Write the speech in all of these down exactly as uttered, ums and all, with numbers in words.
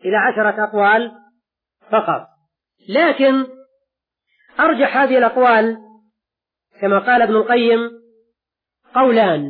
إلى عشرة أقوال فقط. لكن أرجح هذه الأقوال كما قال ابن القيم قولان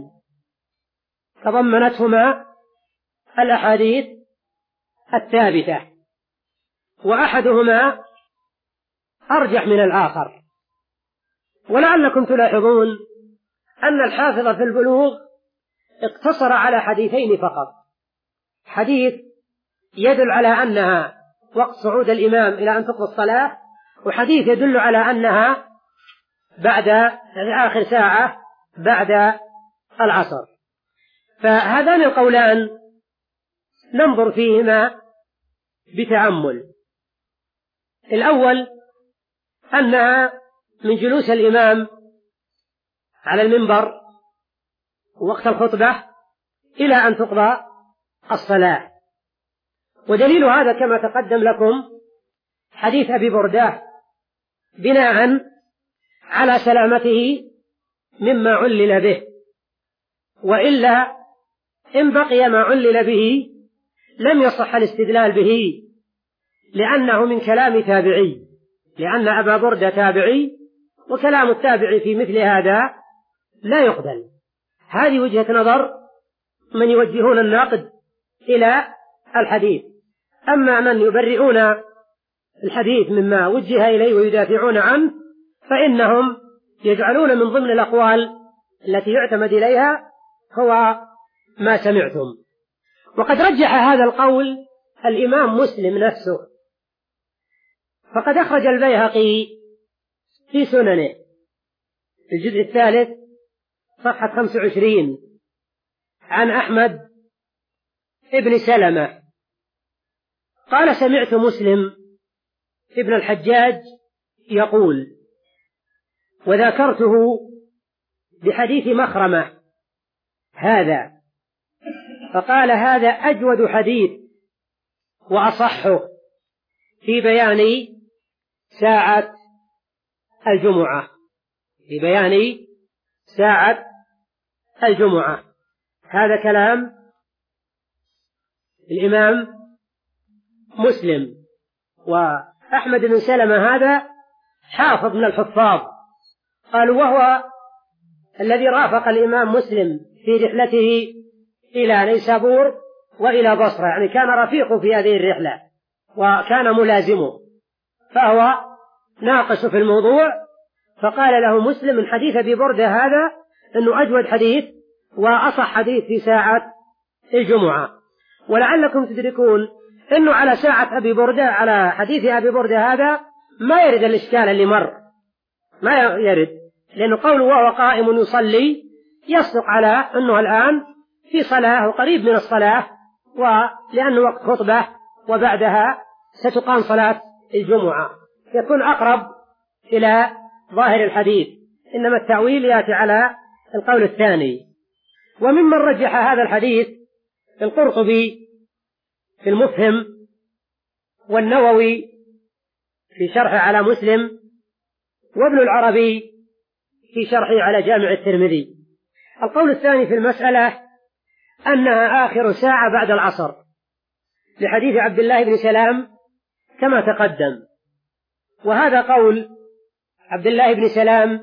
تضمنتهما الأحاديث الثابتة، وأحدهما أرجح من الآخر. ولعلكم تلاحظون أن الحافظ في البلوغ اقتصر على حديثين فقط، حديث يدل على أنها وقت صعود الإمام إلى أن تقضى الصلاة، وحديث يدل على أنها بعد آخر ساعة بعد العصر. فهذان القولان ننظر فيهما بتأمل. الأول أنها من جلوس الإمام على المنبر وقت الخطبة إلى أن تقضى الصلاة، ودليل هذا كما تقدم لكم حديث أبي بردة بناء على سلامته مما علل به، وإلا إن بقي ما علل به لم يصح الاستدلال به، لأنه من كلام تابعي، لأن أبا بردة تابعي، وكلام التابعي في مثل هذا لا يقبل. هذه وجهة نظر من يوجهون الناقد إلى الحديث. أما من يبرئون الحديث مما وجه إليه ويدافعون عنه فإنهم يجعلون من ضمن الأقوال التي يعتمد إليها هو ما سمعتم. وقد رجح هذا القول الإمام مسلم نفسه، فقد أخرج البيهقي في سننه في الجزء الثالث صفحة خمسة وعشرين عن أحمد ابن سلمة قال: سمعت مسلم ابن الحجاج يقول، وذكرته بحديث مخرمة هذا، فقال: هذا أجود حديث وأصحه في بيان ساعة الجمعة، في بيان ساعة الجمعة. هذا كلام الإمام مسلم. وأحمد بن سلمة هذا حافظ من الحفاظ، قالوا وهو الذي رافق الإمام مسلم في رحلته إلى نيسابور وإلى بصرة، يعني كان رفيقه في هذه الرحلة وكان ملازمه، فهو ناقش في الموضوع. فقال له مسلم من حديث أبي بردة هذا أنه أجود حديث وأصح حديث في ساعة الجمعة. ولعلكم تدركون أنه على ساعة أبي بردة، على حديث أبي بردة هذا ما يرد الإشكال اللي مر، ما يرد، لأنه قوله وهو قائم يصلي يصدق على أنه الآن في صلاة وقريب من الصلاة، ولأنه وقت خطبة وبعدها ستقام صلاة الجمعة، يكون أقرب إلى ظاهر الحديث. إنما التأويل يأتي على القول الثاني. وممن رجح هذا الحديث القرطبي في المفهم، والنووي في شرحه على مسلم، وابن العربي في شرحه على جامع الترمذي. القول الثاني في المسألة أنها آخر ساعة بعد العصر، لحديث عبد الله بن سلام كما تقدم، وهذا قول عبد الله بن سلام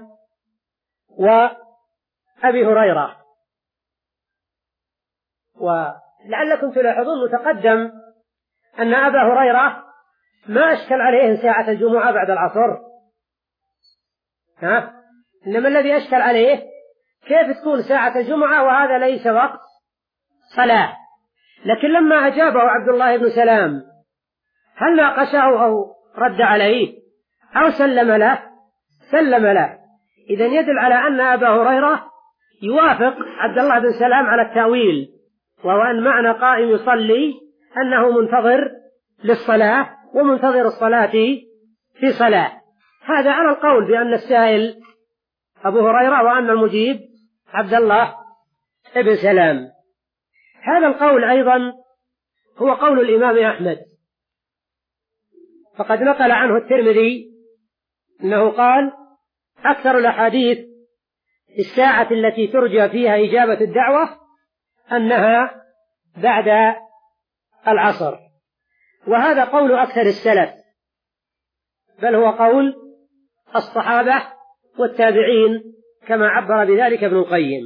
وأبي هريرة. ولعلكم تلاحظون متقدم أن أبا هريرة ما أشكل عليه ساعة الجمعة بعد العصر، ها؟ إنما الذي أشكل عليه كيف تكون ساعة الجمعة وهذا ليس وقت صلاة. لكن لما أجابه عبد الله بن سلام هل ناقشه أو رد عليه أو سلم له؟ سلم له. إذن يدل على أن أبا هريرة يوافق عبد الله بن سلام على التأويل، وهو أن معنى قائم يصلي أنه منتظر للصلاة ومنتظر الصلاة في صلاة. هذا على القول بأن السائل أبو هريرة وأن المجيب عبد الله بن سلام. هذا القول أيضا هو قول الإمام أحمد، فقد نقل عنه الترمذي أنه قال: أكثر الأحاديث الساعة التي ترجى فيها إجابة الدعوة أنها بعد العصر. وهذا قول أكثر السلف، بل هو قول الصحابة والتابعين كما عبر بذلك ابن القيم.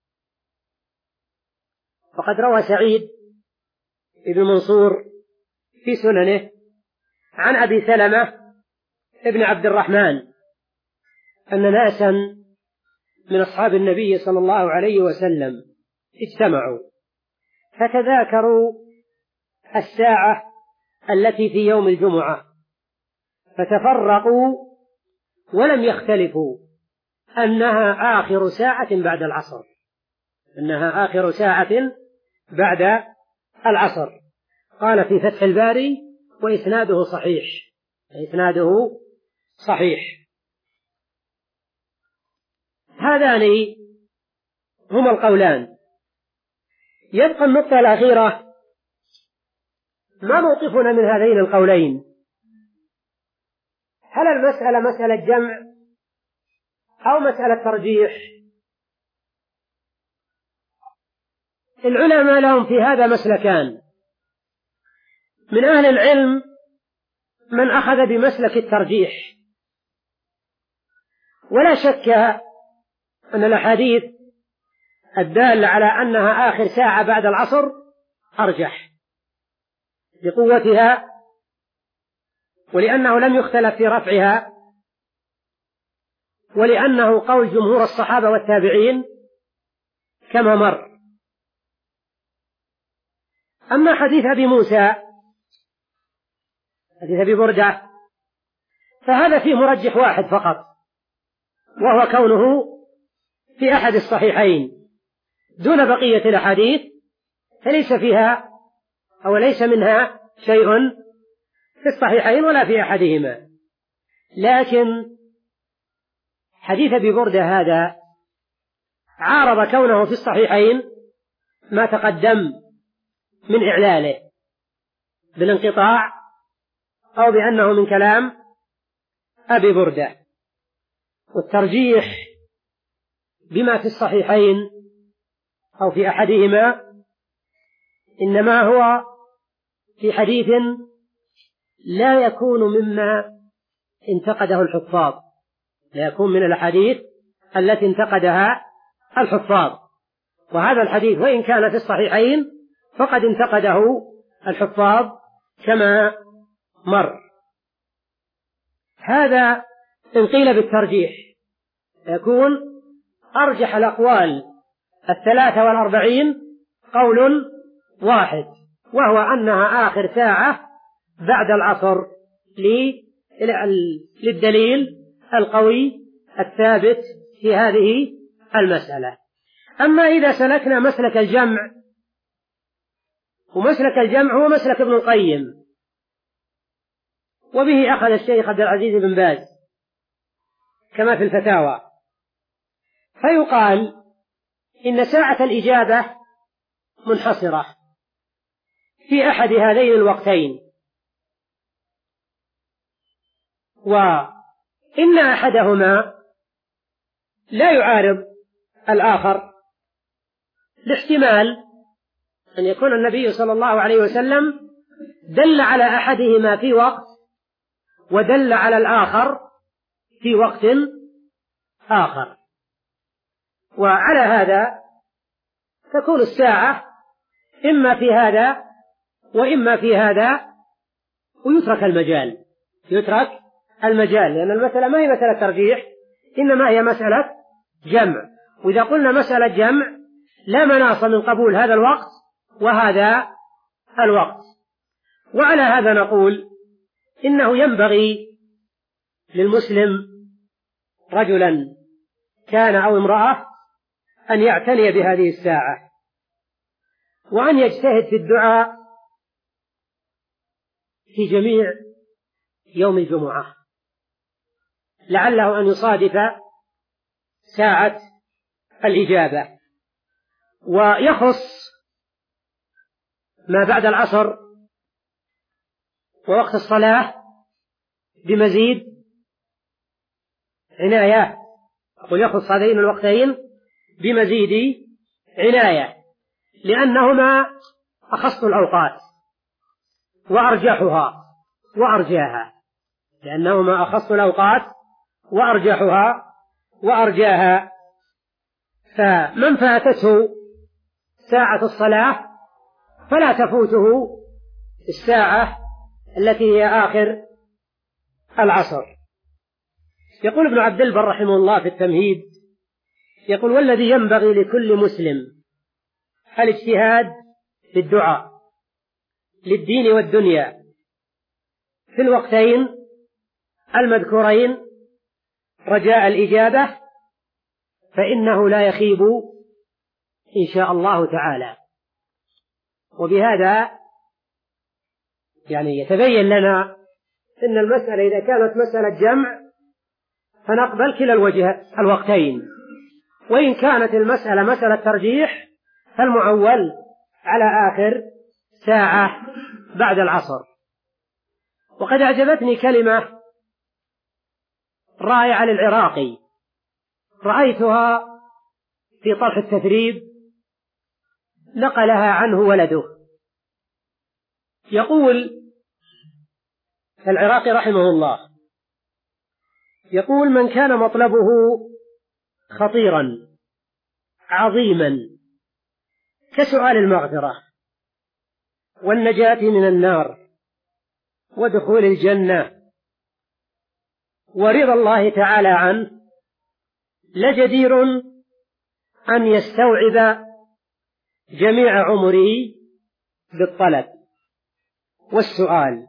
وقد روى سعيد بن منصور في سننه عن أبي سلمة ابن عبد الرحمن أن ناسا من أصحاب النبي صلى الله عليه وسلم اجتمعوا فتذاكروا الساعة التي في يوم الجمعة، فتفرقوا ولم يختلفوا أنها آخر ساعة بعد العصر، أنها آخر ساعة بعد العصر. قال في فتح الباري: وإسناده صحيح، إسناده صحيح. هذان هما القولان. يبقى النقطة الأخيرة: ما موقفنا من هذين القولين؟ هل المسألة مسألة جمع أو مسألة ترجيح؟ العلماء لهم في هذا مسلكان. من أهل العلم من أخذ بمسلك الترجيح، ولا شك أن الأحاديث الدالة على أنها آخر ساعة بعد العصر أرجح لقوتها، ولأنه لم يختلف في رفعها، ولأنه قول جمهور الصحابة والتابعين كما مر. أما حديث أبي موسى، حديث أبي بردة، فهذا فيه مرجح واحد فقط، وهو كونه في أحد الصحيحين دون بقية الأحاديث، فليس فيها أو ليس منها شيء في الصحيحين ولا في أحدهما. لكن حديث أبي بردة هذا عارض كونه في الصحيحين ما تقدم من إعلاله بالانقطاع أو بأنه من كلام أبي بردة. والترجيح بما في الصحيحين أو في أحدهما إنما هو في حديث لا يكون مما انتقده الحفاظ، لا يكون من الأحاديث التي انتقدها الحفاظ. وهذا الحديث وإن كان في الصحيحين فقد انتقده الحفاظ كما مر. هذا إن قيل بالترجيح يكون أرجح الأقوال الثلاثة والأربعين قول واحد، وهو أنها آخر ساعة بعد العصر للدليل القوي الثابت في هذه المسألة. أما إذا سلكنا مسلك الجمع، ومسلك الجمع هو مسلك ابن القيم، وبه أخذ الشيخ عبد العزيز بن باز كما في الفتاوى، فيقال إن ساعة الإجابة منحصرة في أحد هذين الوقتين، وإن أحدهما لا يعارض الآخر، لاحتمال أن يكون النبي صلى الله عليه وسلم دل على أحدهما في وقت ودل على الآخر في وقت آخر، وعلى هذا تكون الساعة إما في هذا وإما في هذا، ويترك المجال يترك المجال لأن المسألة ما هي مسألة ترجيح، إنما هي مسألة جمع. وإذا قلنا مسألة جمع لا مناص من قبول هذا الوقت وهذا الوقت. وعلى هذا نقول إنه ينبغي للمسلم رجلا كان أو امرأة أن يعتني بهذه الساعة، وأن يجتهد في الدعاء في جميع يوم الجمعة، لعله أن يصادف ساعة الإجابة، ويخص ما بعد العصر ووقت الصلاة بمزيد عناية، أقول يخص هذين الوقتين بمزيد عناية، لأنهما أخص الأوقات، وأرجحها وأرجاها، لأنهما أخص الأوقات وأرجحها وأرجاها. فمن فاتته ساعة الصلاة فلا تفوته الساعة التي هي آخر العصر. يقول ابن عبد البر رحمه الله في التمهيد، يقول: والذي ينبغي لكل مسلم الاجتهاد في الدعاء للدين والدنيا في الوقتين المذكورين رجاء الإجابة، فإنه لا يخيب إن شاء الله تعالى. وبهذا يعني يتبين لنا أن المسألة إذا كانت مسألة جمع فنقبل كلا الوجه الوقتين، وإن كانت المسألة مسألة ترجيح فالمعول على آخر ساعة بعد العصر. وقد أعجبتني كلمة رائعة للعراقي رأيتها في طرح التثريب نقلها عنه ولده. يقول العراقي رحمه الله، يقول: من كان مطلبه خطيرا عظيما كسؤال المغفرة والنجاة من النار ودخول الجنة ورضا الله تعالى عنه، لجدير أن يستوعب جميع عمره بالطلب والسؤال.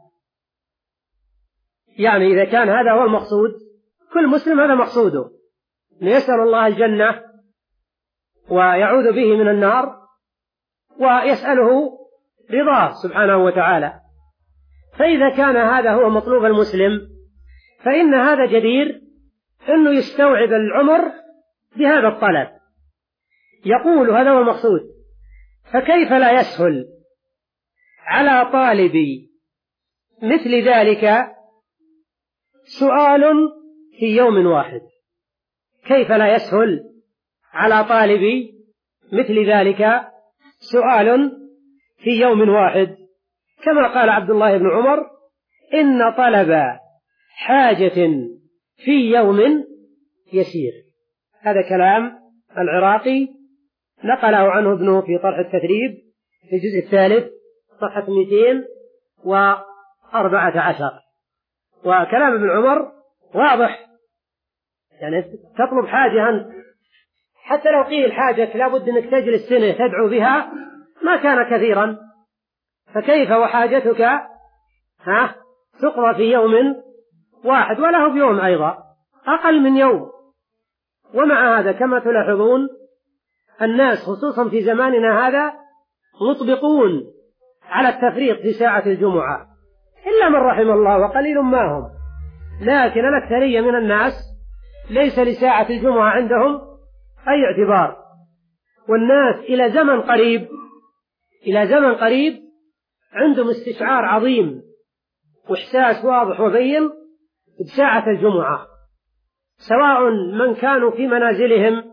يعني إذا كان هذا هو المقصود، كل مسلم هذا مقصوده، أن يسأل الله الجنة ويعوذ به من النار ويسأله رضاه سبحانه وتعالى. فإذا كان هذا هو مطلوب المسلم فإن هذا جدير أنه يستوعب العمر بهذا الطلب. يقول هذا هو المقصود، فكيف لا يسهل على طالب مثل ذلك سؤال في يوم واحد؟ كيف لا يسهل على طالب مثل ذلك سؤال في يوم واحد؟ كما قال عبد الله بن عمر: إن طلب حاجة في يوم يسير. هذا كلام العراقي نقله عنه ابنه في طرح التثريب في الجزء الثالث صفحة مئتين وأربعة عشر. وكلام ابن عمر واضح، يعني تطلب حاجة أنت، حتى لو قيل حاجة لابد أنك تجلس سنة تدعو بها ما كان كثيرا، فكيف وحاجتك ها تقضى في يوم واحد وله بيوم أيضا أقل من يوم. ومع هذا كما تلاحظون الناس خصوصا في زماننا هذا مطبقون على التفريط في ساعة الجمعة، إلا من رحم الله وقليل ما هم، لكن الأكثرية من الناس ليس لساعة الجمعة عندهم أي اعتبار. والناس إلى زمن قريب إلى زمن قريب عندهم استشعار عظيم وإحساس واضح وبين بساعة الجمعة، سواء من كانوا في منازلهم،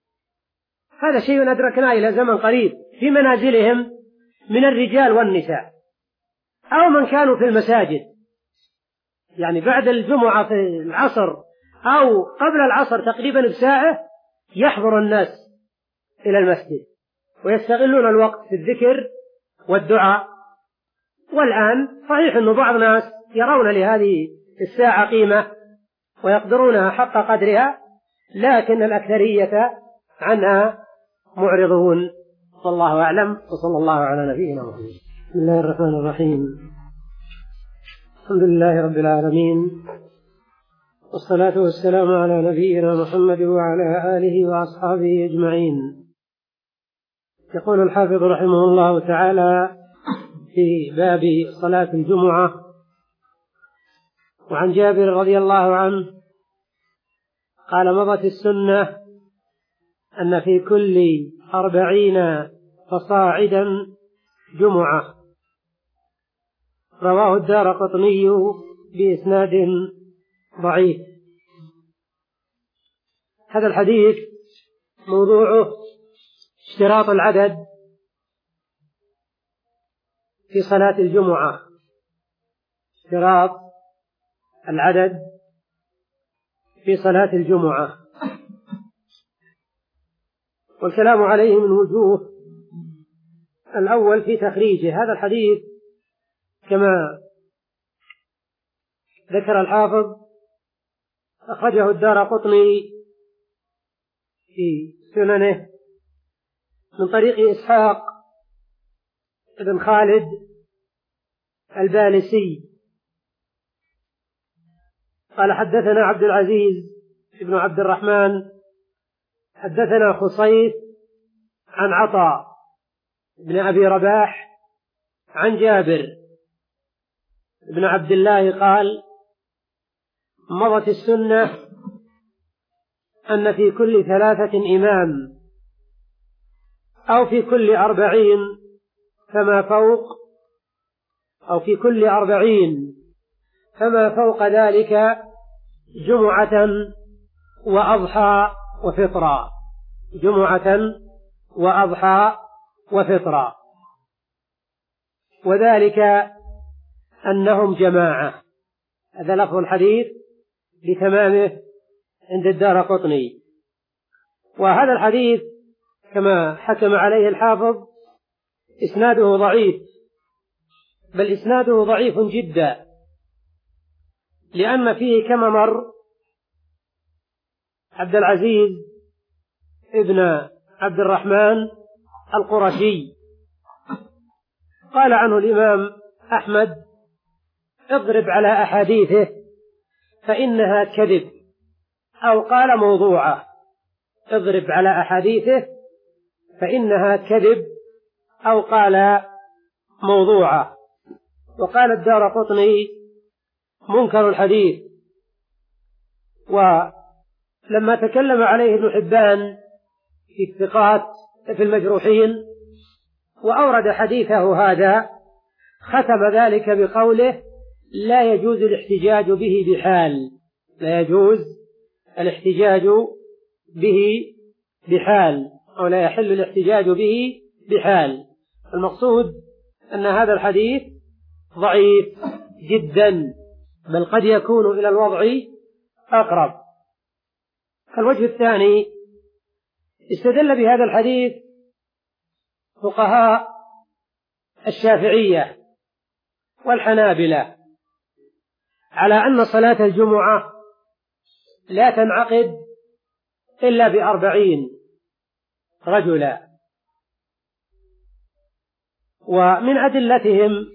هذا شيء أدركناه إلى زمن قريب، في منازلهم من الرجال والنساء، أو من كانوا في المساجد، يعني بعد الجمعة في العصر أو قبل العصر تقريبا بساعة يحضر الناس إلى المسجد ويستغلون الوقت في الذكر والدعاء. والآن صحيح أن بعض الناس يرون لهذه الساعة قيمة ويقدرونها حق قدرها، لكن الأكثرية عنها معرضون، والله أعلم، وصلى الله على نبينا محمد. بسم الله الرحمن الرحيم، الحمد لله رب العالمين، والصلاة والسلام على نبينا محمد وعلى آله وأصحابه أجمعين. يقول الحافظ رحمه الله تعالى في باب صلاة الجمعة: وعن جابر رضي الله عنه قال: مضت السنة أن في كل أربعين فصاعدا جمعة. رواه الدارقطني بإسناد ضعيف. هذا الحديث موضوعه اشتراط العدد في صلاة الجمعة، اشتراط العدد في صلاة الجمعة، والكلام عليه من وجوه. الأول في تخريجه، هذا الحديث كما ذكر الحافظ أخرجه الدارقطني في سننه من طريق إسحاق بن خالد البالسي قال حدثنا عبد العزيز بن عبد الرحمن حدثنا خصيف عن عطاء بن أبي رباح عن جابر بن عبد الله قال مضت السنة أن في كل ثلاثة إمام أو في كل أربعين فما فوق أو في كل أربعين فما فوق ذلك جمعة وأضحى وفطرا، جمعة وأضحى وفطرا، وذلك أنهم جماعة. هذا لفظ الحديث بتمامه عند الدارقطني. وهذا الحديث كما حكم عليه الحافظ إسناده ضعيف، بل إسناده ضعيف جدا، لأن فيه كما مر عبد العزيز ابن عبد الرحمن القرشي قال عنه الإمام أحمد اضرب على أحاديثه فإنها كذب، أو قال موضوعة، اضرب على أحاديثه فإنها كذب، أو قال موضوعة. وقال الدارقطني منكر الحديث. ولما تكلم عليه ابن حبان في الثقات في المجروحين وأورد حديثه هذا ختم ذلك بقوله لا يجوز الاحتجاج به بحال، لا يجوز الاحتجاج به بحال، أو لا يحل الاحتجاج به بحال. المقصود أن هذا الحديث ضعيف جدا، بل قد يكون إلى الوضع أقرب. الوجه الثاني استدل بهذا الحديث فقهاء الشافعية والحنابلة على أن صلاة الجمعة لا تنعقد إلا بأربعين رجلا. ومن أدلتهم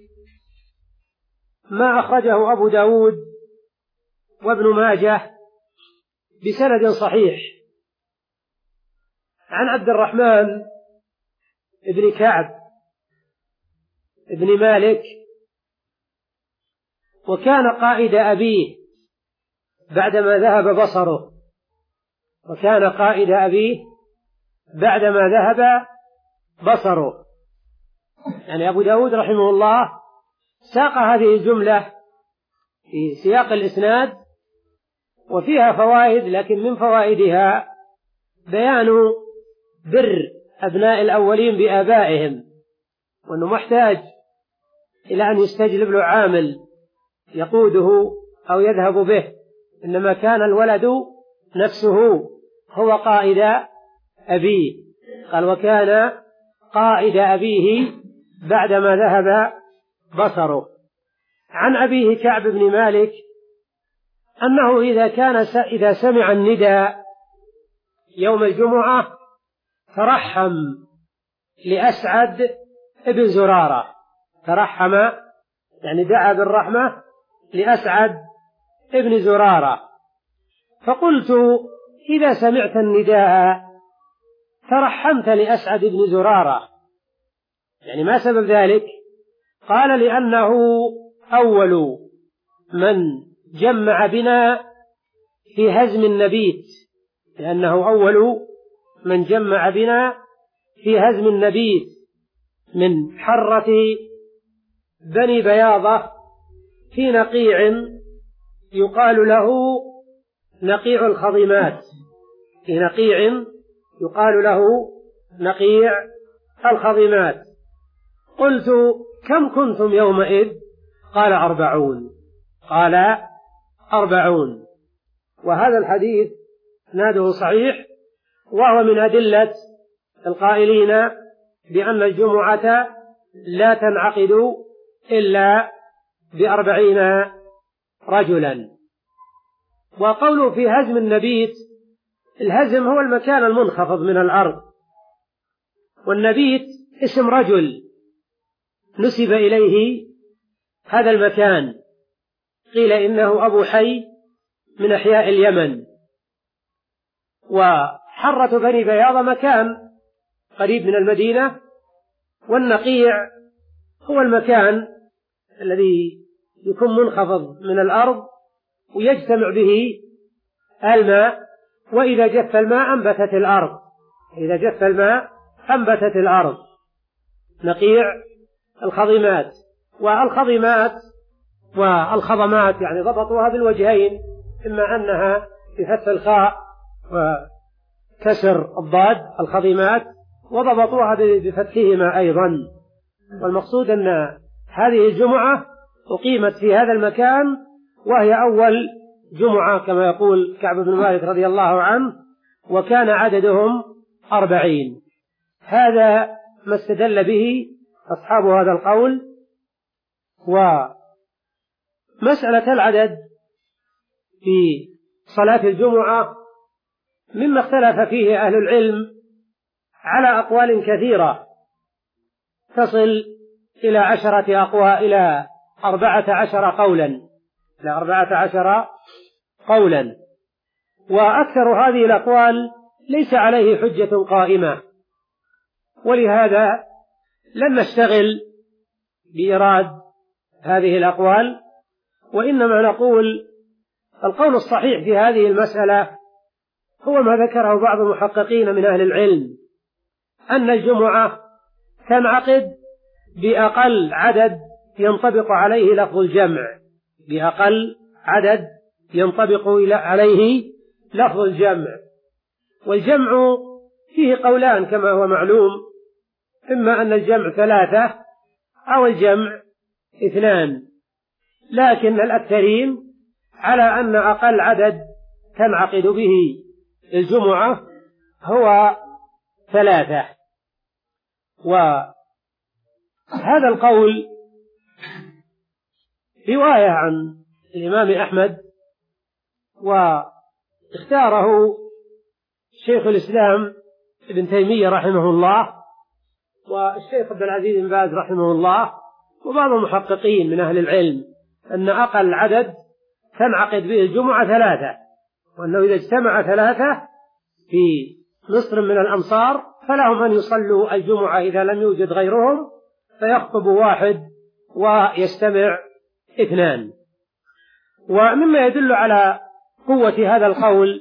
ما أخرجه أبو داود وابن ماجه بسند صحيح عن عبد الرحمن ابن كعب ابن مالك، وكان قائد أبيه بعدما ذهب بصره، وكان قائد أبيه بعدما ذهب بصره. يعني أبو داود رحمه الله ساق هذه الجملة في سياق الإسناد وفيها فوائد، لكن من فوائدها بيان بر أبناء الأولين بآبائهم، وأنه محتاج إلى أن يستجلب له عامل يقوده أو يذهب به، إنما كان الولد نفسه هو قائد أبيه. قال وكان قائد أبيه بعدما ذهب بصره. عن أبيه كعب بن مالك أنه إذا كان إذا سمع النداء يوم الجمعة ترحم لأسعد ابن زرارة، ترحم يعني دعا بالرحمة لأسعد ابن زرارة. فقلت إذا سمعت النداء ترحمت لأسعد ابن زرارة، يعني ما سبب ذلك؟ قال لأنه أول من جمع بنا في هزم النبيت، لأنه أول من جمع بنا في هزم النبيت من حرة بني بياضة في نقيع يقال له نقيع الخضمات، في نقيع يقال له نقيع الخضمات. قلت كم كنتم يومئذ؟ قال أربعون. قال أربعون. وهذا الحديث إسناده صحيح، وهو من أدلة القائلين بأن الجمعة لا تنعقد إلا بأربعين رجلا. وقوله في هزم النبيت، الهزم هو المكان المنخفض من الأرض، والنبيت اسم رجل نسب إليه هذا المكان، قيل إنه أبو حي من أحياء اليمن. وحرة بني بياض مكان قريب من المدينة، والنقيع هو المكان الذي يكون منخفض من الأرض ويجتمع به الماء، وإذا جف الماء أنبتت الأرض إذا جف الماء أنبتت الأرض نقيع الخضمات. والخضمات والخضمات يعني ضبطوها بالوجهين، إما أنها بفتح الخاء وكسر الضاد الخضمات، وضبطوها بفتحهما أيضا. والمقصود أن هذه الجمعة أقيمت في هذا المكان، وهي أول جمعة كما يقول كعب بن مالك رضي الله عنه، وكان عددهم أربعين. هذا ما استدل به أصحاب هذا القول. ومسألة العدد في صلاة الجمعة مما اختلف فيه أهل العلم على أقوال كثيرة تصل إلى عشرة أقوال إلى أربعة عشر قولا إلى أربعة عشر قولا وأكثر هذه الأقوال ليس عليه حجة قائمة، ولهذا لن نشتغل بإيراد هذه الأقوال، وإنما نقول القول الصحيح في هذه المسألة هو ما ذكره بعض المحققين من أهل العلم، أن الجمعة تنعقد بأقل عدد ينطبق عليه لفظ الجمع بأقل عدد ينطبق عليه لفظ الجمع. والجمع فيه قولان كما هو معلوم، إما أن الجمع ثلاثة أو الجمع اثنان، لكن الأكثرين على أن أقل عدد تنعقد به الجمعة هو ثلاثة. وهذا القول رواية عن الإمام أحمد، واختاره شيخ الإسلام ابن تيمية رحمه الله، والشيخ عبد العزيز بن باز رحمه الله، وبعض المحققين من أهل العلم، أن أقل عدد تنعقد به الجمعة ثلاثة، وأنه إذا اجتمع ثلاثة في مصر من الأمصار فلهم أن يصلوا الجمعة إذا لم يوجد غيرهم، فيخطب واحد ويستمع اثنان. ومما يدل على قوة هذا القول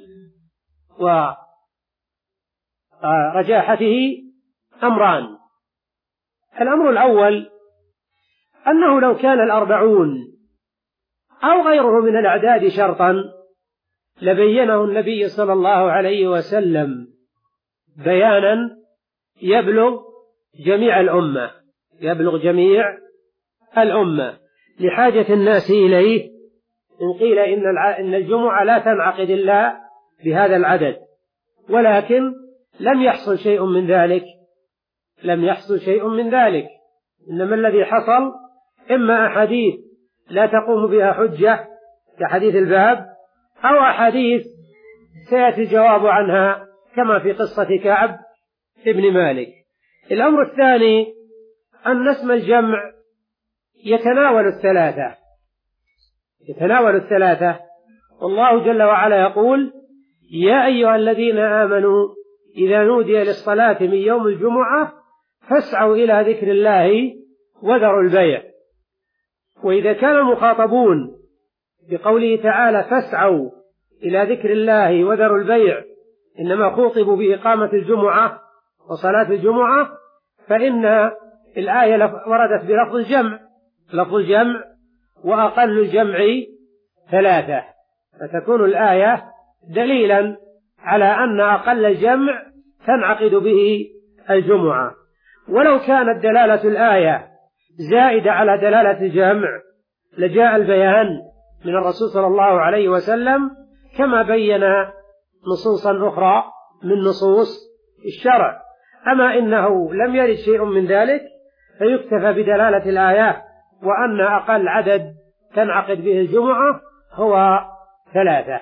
ورجاحته أمران. الأمر الأول أنه لو كان الأربعون أو غيره من الأعداد شرطا لبينه النبي صلى الله عليه وسلم بيانا يبلغ جميع الأمة يبلغ جميع الأمة لحاجة الناس إليه، إن قيل إن الجمعة لا تنعقد إلا بهذا العدد، ولكن لم يحصل شيء من ذلك لم يحصل شيء من ذلك إنما الذي حصل إما أحاديث لا تقوم بها حجة كحديث الباب، أو أحاديث سيأتي الجواب عنها كما في قصة كعب ابن مالك. الأمر الثاني أن اسم الجمع يتناول الثلاثة يتناول الثلاثة والله جل وعلا يقول: يا أيها الذين آمنوا إذا نودي للصلاة من يوم الجمعة فاسعوا إلى ذكر الله وذروا البيع. وإذا كان المخاطبون بقوله تعالى فاسعوا إلى ذكر الله وذروا البيع إنما خوطبوا بإقامة الجمعة وصلاة الجمعة، فإن الآية وردت بلفظ الجمع لفظ الجمع وأقل الجمع ثلاثة، فتكون الآية دليلا على أن أقل الجمع تنعقد به الجمعة. ولو كانت دلالة الآية زائدة على دلالة الجمع لجاء البيان من الرسول صلى الله عليه وسلم، كما بين نصوصا أخرى من نصوص الشرع. أما إنه لم يرد شيء من ذلك فيكتفى بدلالة الآيات، وأن أقل عدد تنعقد به الجمعة هو ثلاثة.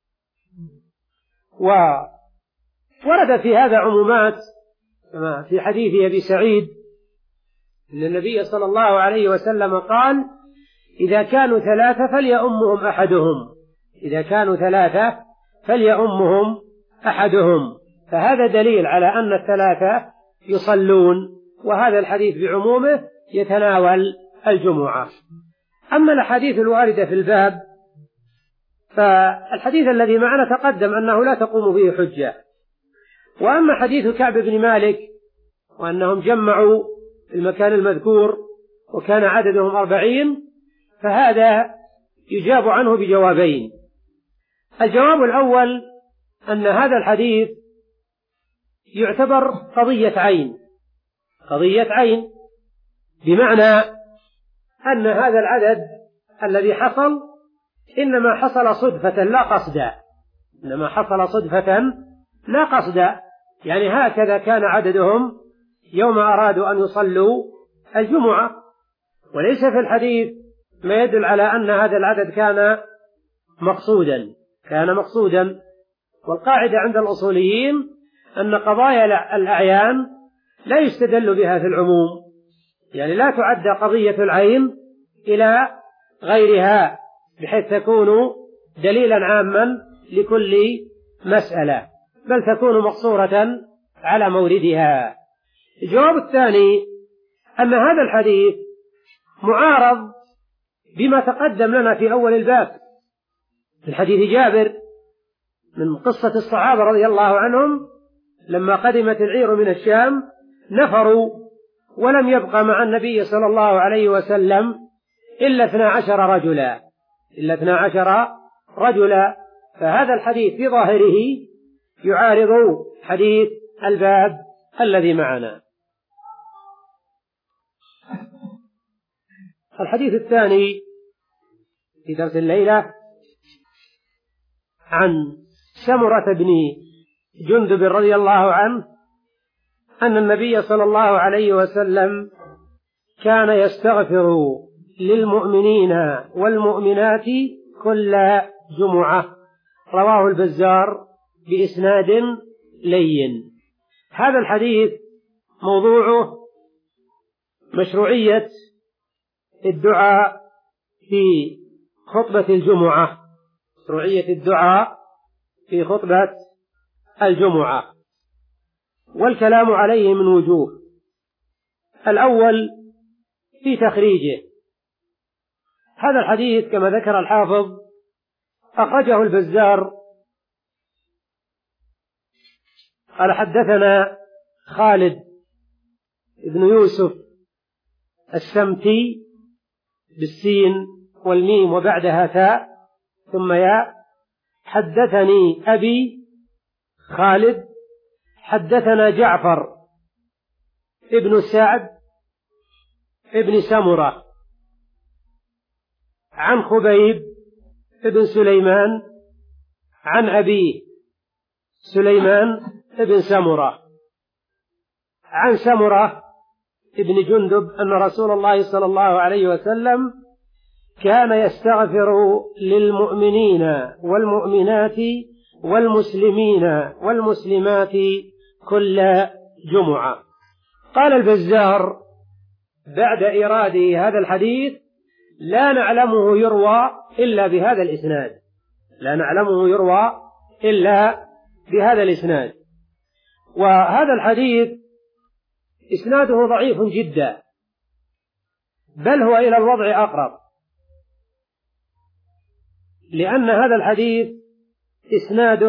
وورد في هذا عمومات كما في حديث أبي سعيد أن النبي صلى الله عليه وسلم قال: إذا كانوا ثلاثة فليؤمهم أحدهم، إذا كانوا ثلاثة فليؤمهم أحدهم. فهذا دليل على أن الثلاثة يصلون، وهذا الحديث بعمومه يتناول الجمعة. أما الأحاديث الواردة في الباب فالحديث الذي معنا تقدم أنه لا تقوم به حجة. وأما حديث كعب بن مالك وأنهم جمعوا في المكان المذكور وكان عددهم أربعين، فهذا يجاب عنه بجوابين. الجواب الأول أن هذا الحديث يعتبر قضية عين، قضية عين بمعنى أن هذا العدد الذي حصل إنما حصل صدفة لا قصدا، إنما حصل صدفة لا قصدا، يعني هكذا كان عددهم يوم أرادوا أن يصلوا الجمعة، وليس في الحديث ما يدل على أن هذا العدد كان مقصودا كان مقصودا والقاعدة عند الأصوليين أن قضايا الأعيان لا يستدل بها في العموم، يعني لا تعد قضية العين إلى غيرها بحيث تكون دليلا عاما لكل مسألة، بل تكون مقصورة على موردها. الجواب الثاني أن هذا الحديث معارض بما تقدم لنا في أول الباب، في حديث جابر من قصة الصحابة رضي الله عنهم لما قدمت العير من الشام نفروا ولم يبقى مع النبي صلى الله عليه وسلم إلا اثنا عشر رجلا إلا اثنا عشر رجلا فهذا الحديث في ظاهره يعارض حديث الباب الذي معنا. الحديث الثاني في درس الليلة عن سمرة بن جندب رضي الله عنه أن النبي صلى الله عليه وسلم كان يستغفر للمؤمنين والمؤمنات كل جمعة، رواه البزار بإسناد لين. هذا الحديث موضوعه مشروعية الدعاء في خطبة الجمعة، مشروعية الدعاء في خطبة الجمعة، والكلام عليه من وجوه. الأول في تخريجه. هذا الحديث كما ذكر الحافظ أخرجه البزار قال: حدثنا خالد بن يوسف السمتي بالسين والميم وبعدها تاء ثم ياء، حدثني أبي خالد حدثنا جعفر ابن سعد ابن سمرة عن خبيب ابن سليمان عن أبيه سليمان ابن سمرة عن سمرة ابن جندب أن رسول الله صلى الله عليه وسلم كان يستغفر للمؤمنين والمؤمنات والمسلمين والمسلمات كل جمعة. قال البزار بعد إراده هذا الحديث: لا نعلمه يروى إلا بهذا الإسناد لا نعلمه يروى إلا بهذا الإسناد وهذا الحديث إسناده ضعيف جدا، بل هو إلى الوضع أقرب، لأن هذا الحديث إسناد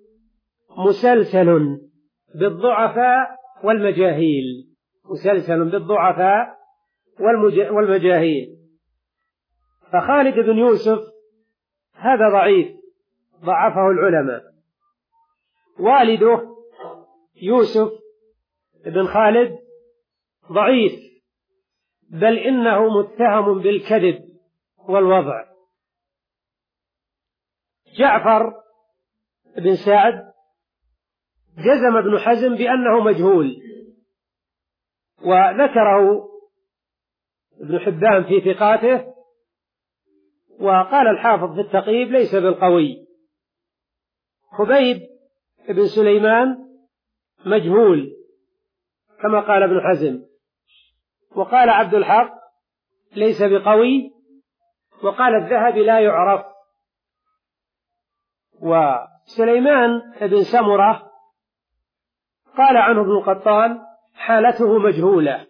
مسلسل بالضعفاء والمجاهيل مسلسل بالضعفاء والمجاهيل فخالد بن يوسف هذا ضعيف ضعفه العلماء، والده يوسف بن خالد ضعيف، بل إنه متهم بالكذب والوضع، جعفر بن سعد جزم ابن حزم بأنه مجهول، وذكره ابن حبان في ثقاته، وقال الحافظ في التقريب ليس بالقوي. خبيب بن سليمان مجهول كما قال ابن حزم، وقال عبد الحق ليس بقوي، وقال الذهبي لا يعرف. وسليمان بن سمرة قال عنه ابن قطان حالته مجهولة،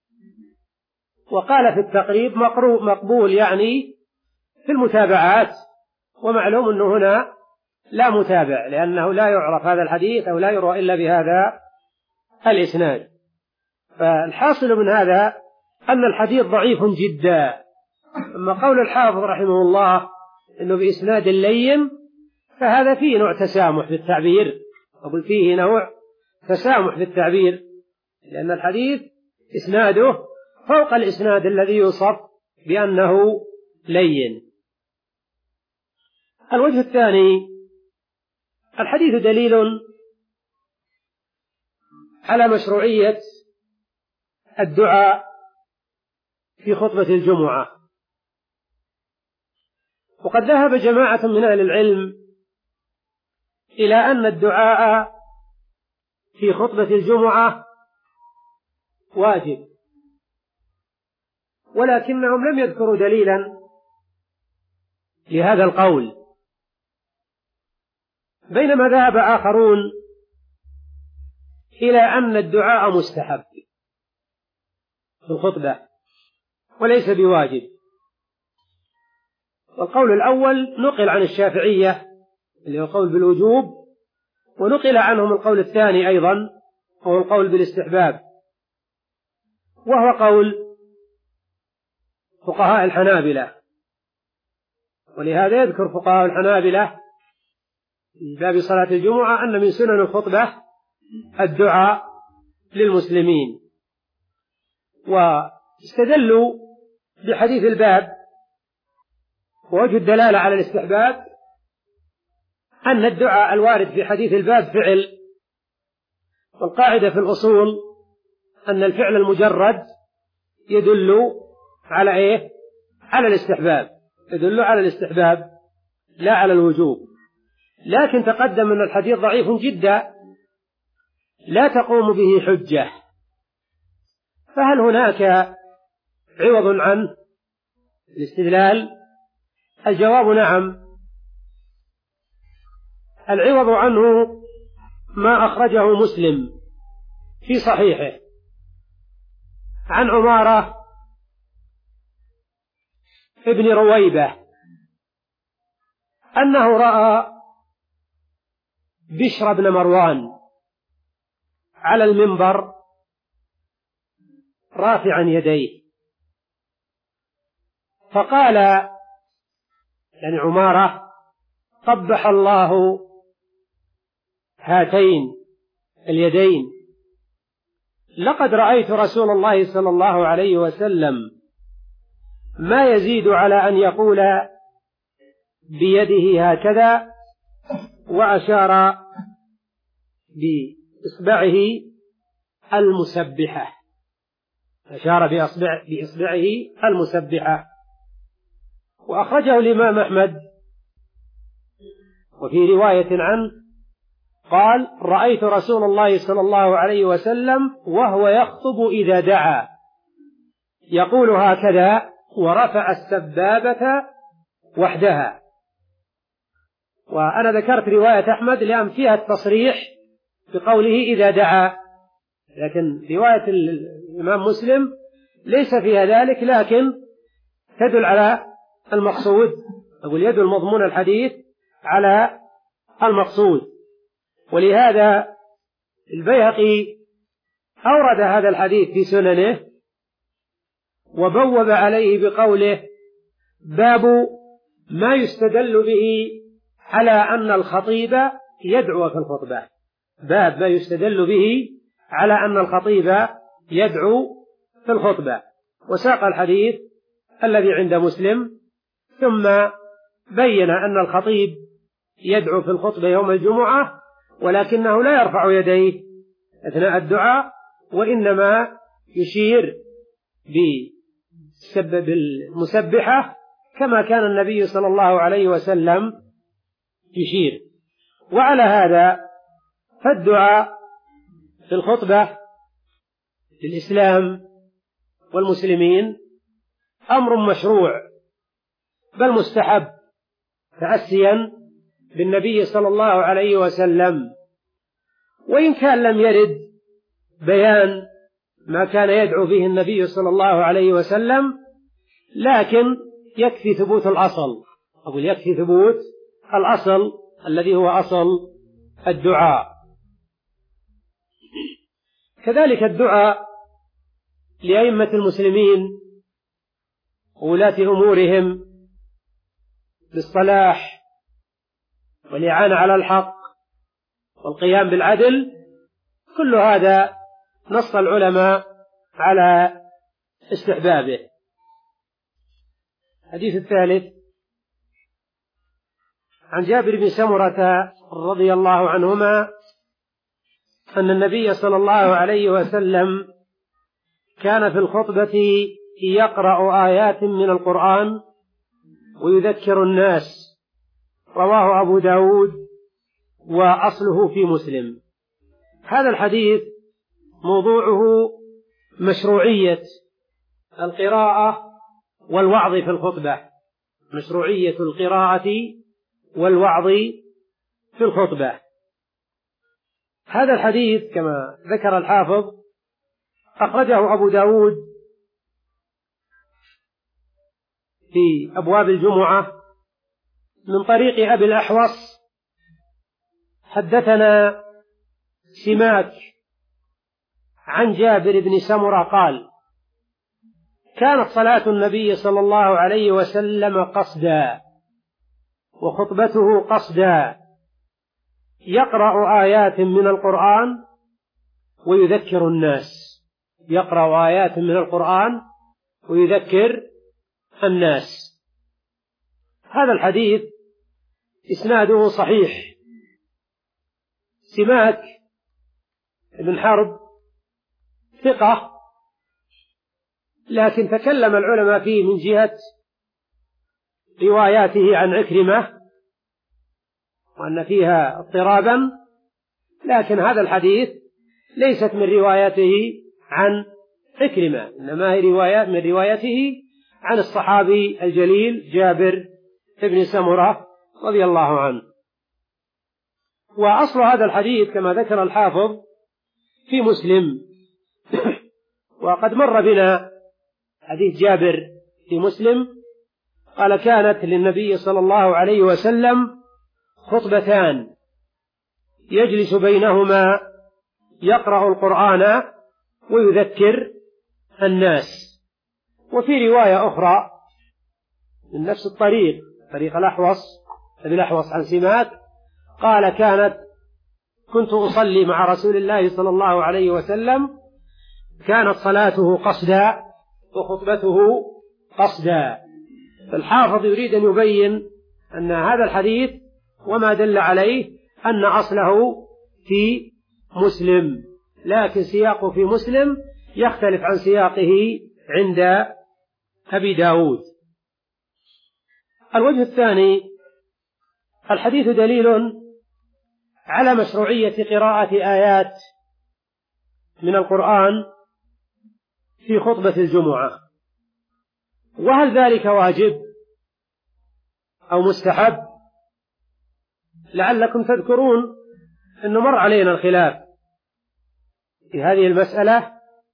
وقال في التقريب مقبول يعني في المتابعات، ومعلوم أنه هنا لا متابع لأنه لا يعرف هذا الحديث أو لا يروى إلا بهذا الإسناد. فالحاصل من هذا أن الحديث ضعيف جدا. أما قول الحافظ رحمه الله أنه بإسناد لين فهذا فيه نوع تسامح في التعبير، أقول فيه نوع تسامح في التعبير، لأن الحديث إسناده فوق الإسناد الذي يوصف بأنه لين. الوجه الثاني: الحديث دليل على مشروعية الدعاء في خطبة الجمعة، وقد ذهب جماعة من أهل العلم إلى أن الدعاء في خطبة الجمعة واجب، ولكنهم لم يذكروا دليلا لهذا القول، بينما ذهب آخرون إلى أن الدعاء مستحب في الخطبة وليس بواجب. والقول الأول نقل عن الشافعية اللي هو القول بالوجوب، ونقل عنهم القول الثاني أيضا وهو القول بالاستحباب، وهو قول فقهاء الحنابلة. ولهذا يذكر فقهاء الحنابلة في باب صلاة الجمعة أن من سنن الخطبة الدعاء للمسلمين، واستدلوا بحديث الباب. ووجه الدلالة على الاستحباب أن الدعاء الوارد في حديث الباب فعل، والقاعدة في الأصول أن الفعل المجرد يدل على إيه؟ على الاستحباب، يدل على الاستحباب لا على الوجوب. لكن تقدم أن الحديث ضعيف جدا لا تقوم به حجة، فهل هناك عوض عن الاستدلال؟ الجواب نعم. العوض عنه ما أخرجه مسلم في صحيحه عن عمارة ابن رويبة أنه رأى بشر بن مروان على المنبر رافعا يديه، فقال يعني عمارة: قبح الله هاتين اليدين، لقد رأيت رسول الله صلى الله عليه وسلم ما يزيد على أن يقول بيده هكذا، وأشار بإصبعه المسبحة، أشار بإصبع بإصبعه المسبحة. وأخرجه الإمام أحمد، وفي رواية عنه قال: رأيت رسول الله صلى الله عليه وسلم وهو يخطب إذا دعا يقول هكذا، ورفع السبابة وحدها. وأنا ذكرت رواية أحمد لأن فيها التصريح بقوله إذا دعا، لكن رواية الإمام مسلم ليس فيها ذلك، لكن تدل على المقصود، أقول يدل مضمون الحديث على المقصود. ولهذا البيهقي أورد هذا الحديث في سننه وبوب عليه بقوله: باب ما يستدل به على أن الخطيب يدعو في الخطبة، باب ما يستدل به على أن الخطيب يدعو في الخطبة. وساق الحديث الذي عند مسلم، ثم بين أن الخطيب يدعو في الخطبة يوم الجمعة، ولكنه لا يرفع يديه أثناء الدعاء، وإنما يشير بسبب المسبحة كما كان النبي صلى الله عليه وسلم يشير. وعلى هذا فالدعاء في الخطبة للإسلام والمسلمين أمر مشروع بل مستحب، تأسيا بالنبي صلى الله عليه وسلم، وإن كان لم يرد بيان ما كان يدعو به النبي صلى الله عليه وسلم، لكن يكفي ثبوت الأصل، أقول يكفي ثبوت الأصل الذي هو أصل الدعاء. كذلك الدعاء لأئمة المسلمين وولاة أمورهم بالصلاح والإعانة على الحق والقيام بالعدل، كل هذا نص العلماء على استحبابه. الحديث الثالث عن جابر بن سمرة رضي الله عنهما أن النبي صلى الله عليه وسلم كان في الخطبة يقرأ آيات من القرآن ويذكر الناس، رواه أبو داود وأصله في مسلم. هذا الحديث موضوعه مشروعية القراءة والوعظ في الخطبة، مشروعية القراءة والوعظ في الخطبة. هذا الحديث كما ذكر الحافظ أخرجه أبو داود في أبواب الجمعة من طريق أبي الأحوص حدثنا سماك عن جابر بن سمرة قال: كانت صلاة النبي صلى الله عليه وسلم قصدا وخطبته قصدا، يقرأ آيات من القرآن ويذكر الناس، يقرأ آيات من القرآن ويذكر الناس. هذا الحديث إسناده صحيح. سماك بن حرب ثقة، لكن تكلم العلماء فيه من جهة رواياته عن عكرمة وأن فيها اضطرابا، لكن هذا الحديث ليست من رواياته عن عكرمة، إنما هي روايات من روايته عن الصحابي الجليل جابر بن سمرة رضي الله عنه. وأصل هذا الحديث كما ذكر الحافظ في مسلم وقد مر بنا حديث جابر في مسلم، قال: كانت للنبي صلى الله عليه وسلم خطبتان يجلس بينهما يقرأ القرآن ويذكر الناس. وفي رواية أخرى من نفس الطريق، طريق الأحوص أبي الأحوص عن سماك، قال: كانت كنت أصلي مع رسول الله صلى الله عليه وسلم، كانت صلاته قصدا وخطبته قصدا. فالحافظ يريد أن يبين أن هذا الحديث وما دل عليه أن أصله في مسلم، لكن سياقه في مسلم يختلف عن سياقه عند أبي داود. الوجه الثاني: الحديث دليل على مشروعية قراءة آيات من القرآن في خطبة الجمعة. وهل ذلك واجب أو مستحب؟ لعلكم تذكرون أنه مر علينا الخلاف في هذه المسألة،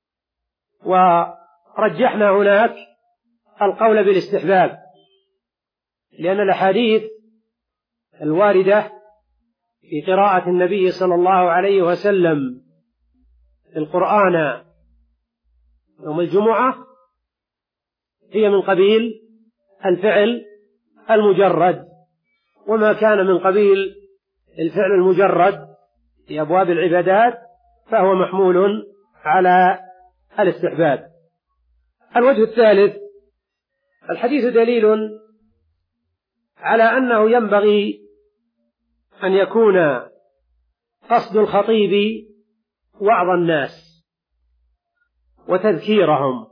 ورجحنا هناك القول بالاستحباب، لأن الأحاديث الواردة في قراءة النبي صلى الله عليه وسلم القرآن يوم الجمعة هي من قبيل الفعل المجرد، وما كان من قبيل الفعل المجرد في أبواب العبادات فهو محمول على الاستحباب. الوجه الثالث: الحديث دليل على أنه ينبغي أن يكون قصد الخطيب وعظ الناس وتذكيرهم،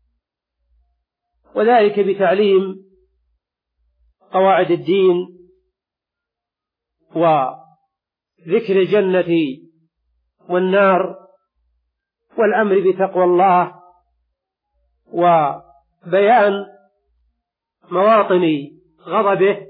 وذلك بتعليم قواعد الدين وذكر الجنة والنار والأمر بتقوى الله وبيان مواطن غضبه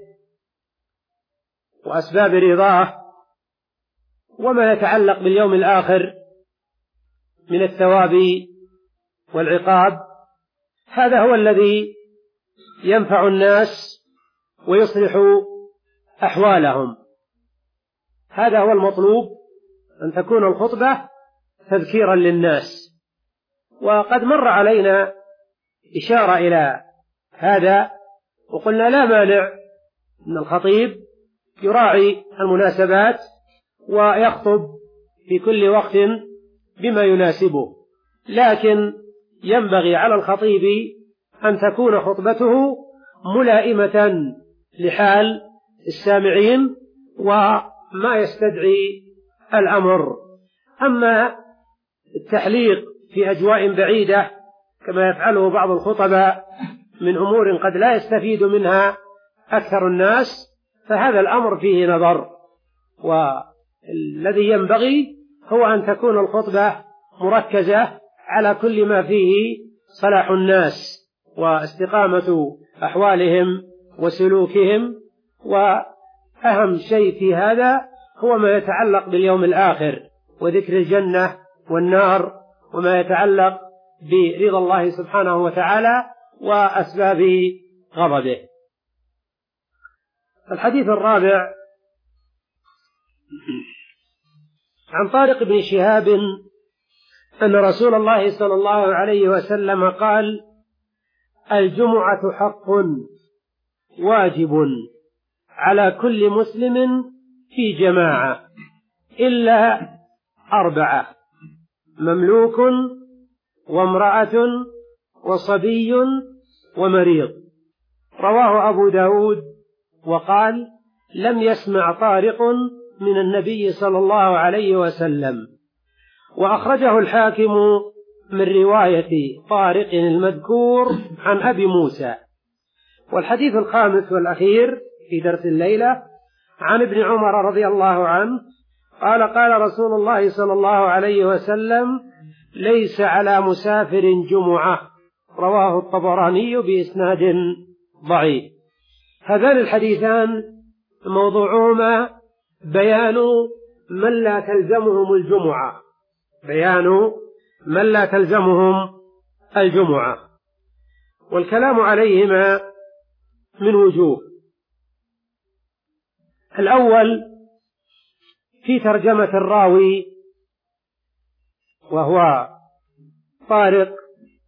وأسباب رضاه وما يتعلق باليوم الآخر من الثواب والعقاب. هذا هو الذي ينفع الناس ويصلح أحوالهم، هذا هو المطلوب، أن تكون الخطبة تذكيرا للناس. وقد مر علينا إشارة إلى هذا وقلنا لا مانع أن الخطيب يراعي المناسبات ويخطب في كل وقت بما يناسبه، لكن ينبغي على الخطيب أن تكون خطبته ملائمة لحال السامعين وما يستدعي الأمر. أما التحليق في أجواء بعيدة كما يفعله بعض الخطباء من أمور قد لا يستفيد منها أكثر الناس فهذا الأمر فيه نظر، والذي ينبغي هو أن تكون الخطبة مركزة على كل ما فيه صلاح الناس واستقامة أحوالهم وسلوكهم، وأهم شيء في هذا هو ما يتعلق باليوم الآخر وذكر الجنة والنار وما يتعلق برضا الله سبحانه وتعالى وأسباب غضبه. الحديث الرابع عن طارق بن شهاب أن رسول الله صلى الله عليه وسلم قال: الجمعة حق واجب على كل مسلم في جماعة إلا أربعة: مملوك وامرأة وصبي ومريض. رواه أبو داود وقال: لم يسمع طارق من النبي صلى الله عليه وسلم. وأخرجه الحاكم من رواية طارق المذكور عن أبي موسى. والحديث الخامس والأخير في درس الليلة عن ابن عمر رضي الله عنه قال: قال رسول الله صلى الله عليه وسلم: ليس على مسافر جمعة. رواه الطبراني بإسناد ضعيف. هذان الحديثان موضوعهما بيان من لا تلزمهم الجمعة، بيان من لا تلزمهم الجمعة، والكلام عليهما من وجوه. الأول في ترجمة الراوي وهو طارق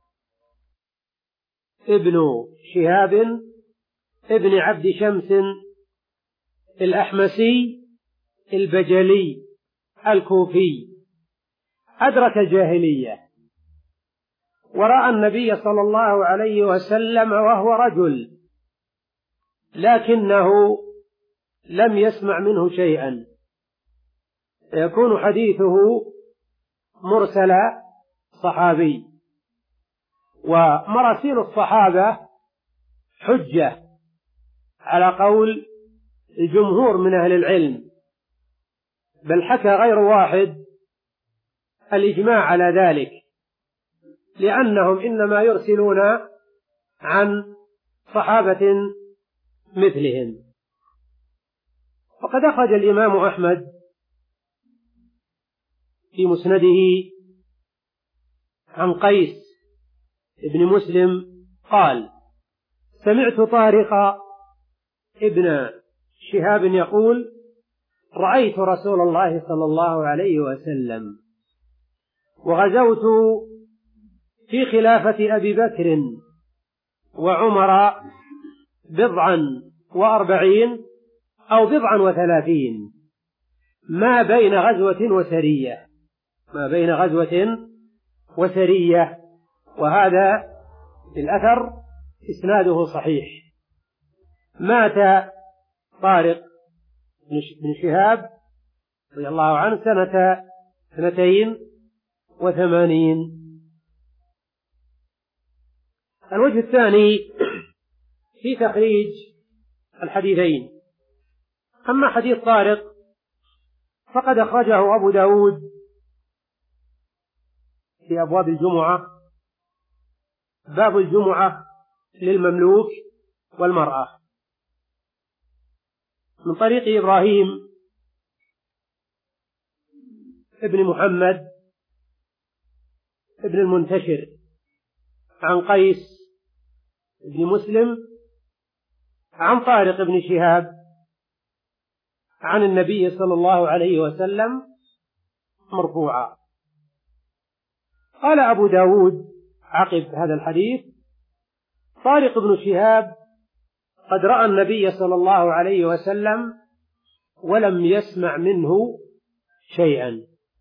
ابن شهاب ابن عبد شمس الأحمسي البجلي الكوفي، أدرك الجاهلية ورأى النبي صلى الله عليه وسلم وهو رجل، لكنه لم يسمع منه شيئا، يكون حديثه مرسل صحابي. ومراسيل الصحابة حجة على قول الجمهور من أهل العلم، بل حكى غير واحد الإجماع على ذلك، لأنهم إنما يرسلون عن صحابة مثلهم. وقد أخرج الإمام أحمد في مسنده عن قيس ابن مسلم قال: سمعت طارق ابن شهاب يقول: رأيت رسول الله صلى الله عليه وسلم وغزوت في خلافة أبي بكر وعمر بضعا وأربعين أو بضعا وثلاثين، ما بين غزوة وسرية، ما بين غزوة وسرية. وهذا الأثر إسناده صحيح. مات طارق بن شهاب رضي الله عنه سنة اثنتين وثمانين. الوجه الثاني في تخريج الحديثين. أما حديث طارق فقد أخرجه أبو داود في أبواب الجمعة، باب الجمعة للمملوك والمرأة، من طريق إبراهيم ابن محمد ابن المنتشر عن قيس ابن مسلم عن طارق بن شهاب عن النبي صلى الله عليه وسلم مرفوعا. قال أبو داود عقب هذا الحديث: طارق بن شهاب قد رأى النبي صلى الله عليه وسلم ولم يسمع منه شيئا.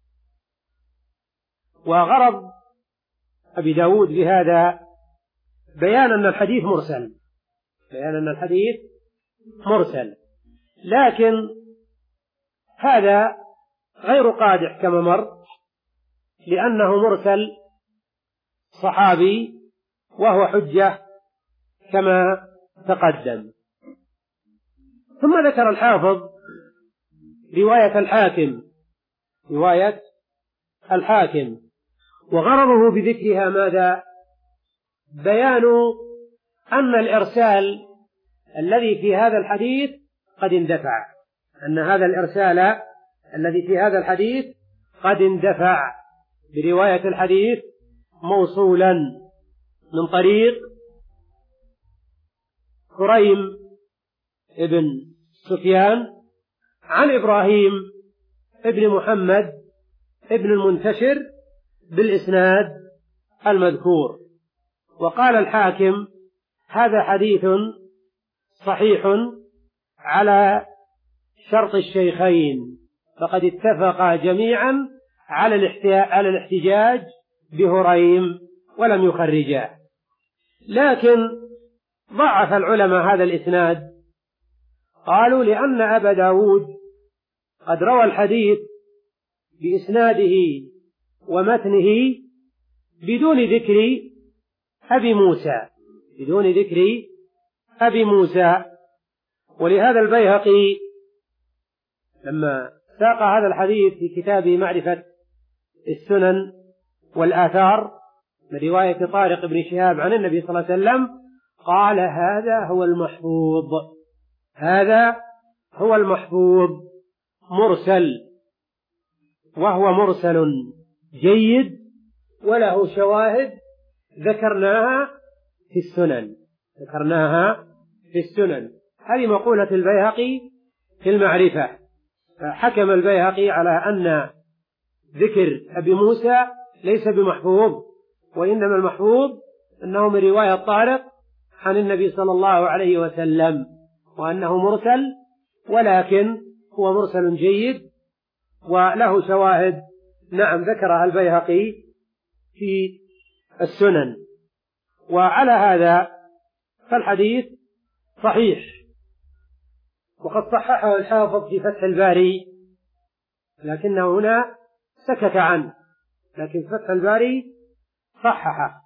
وغرض أبي داود بهذا بيان أن الحديث مرسل، بيان أن الحديث مرسل، لكن هذا غير قادح كما مر، لأنه مرسل صحابي وهو حجة كما تقدم. ثم ذكر الحافظ رواية الحاكم، رواية الحاكم، وغرضه بذكرها ماذا؟ بيان أن الإرسال الذي في هذا الحديث قد اندفع، أن هذا الإرسال الذي في هذا الحديث قد اندفع برواية الحديث موصولا من طريق كريم ابن سفيان عن إبراهيم ابن محمد ابن المنتشر بالإسناد المذكور. وقال الحاكم: هذا حديث صحيح على شرط الشيخين، فقد اتفقا جميعا على الاحتجاج بهريم ولم يخرجاه. لكن ضعف العلماء هذا الإسناد، قالوا لأن أبا داود قد روى الحديث بإسناده ومتنه بدون ذكر أبي موسى، بدون ذكر أبي موسى. ولهذا البيهقي لما ساق هذا الحديث في كتابه معرفة السنن والآثار من رواية طارق بن شهاب عن النبي صلى الله عليه وسلم قال: هذا هو المحفوظ، هذا هو المحفوظ مرسل، وهو مرسل جيد وله شواهد ذكرناها في السنن، ذكرناها في السنن. هذه مقولة البيهقي في المعرفة. فحكم البيهقي على أن ذكر أبي موسى ليس بمحفوظ، وإنما المحفوظ أنه من رواية طارق عن النبي صلى الله عليه وسلم، وأنه مرسل، ولكن هو مرسل جيد وله شواهد نعم ذكرها البيهقي في السنن. وعلى هذا فالحديث صحيح، وقد صححه الحافظ في فتح الباري، لكنه هنا سكت عنه، لكن فتح الباري صححه.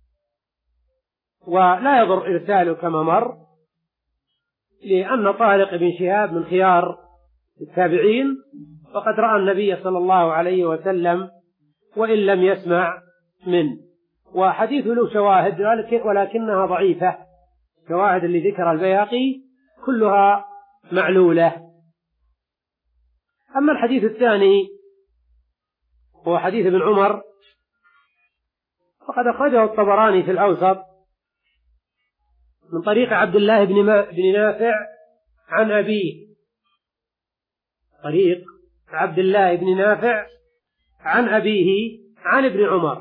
ولا يضر إرساله كما مر، لأن طارق بن شهاب من خيار التابعين، وقد رأى النبي صلى الله عليه وسلم وإن لم يسمع منه. وحديث له شواهد ولكنها ضعيفة، شواهد اللي ذكر البيهقي كلها معلولة. أما الحديث الثاني هو حديث ابن عمر، فقد أخرجه الطبراني في الأوسط من طريق عبد الله بن نافع عن أبيه، طريق عبد الله بن نافع عن أبيه عن ابن عمر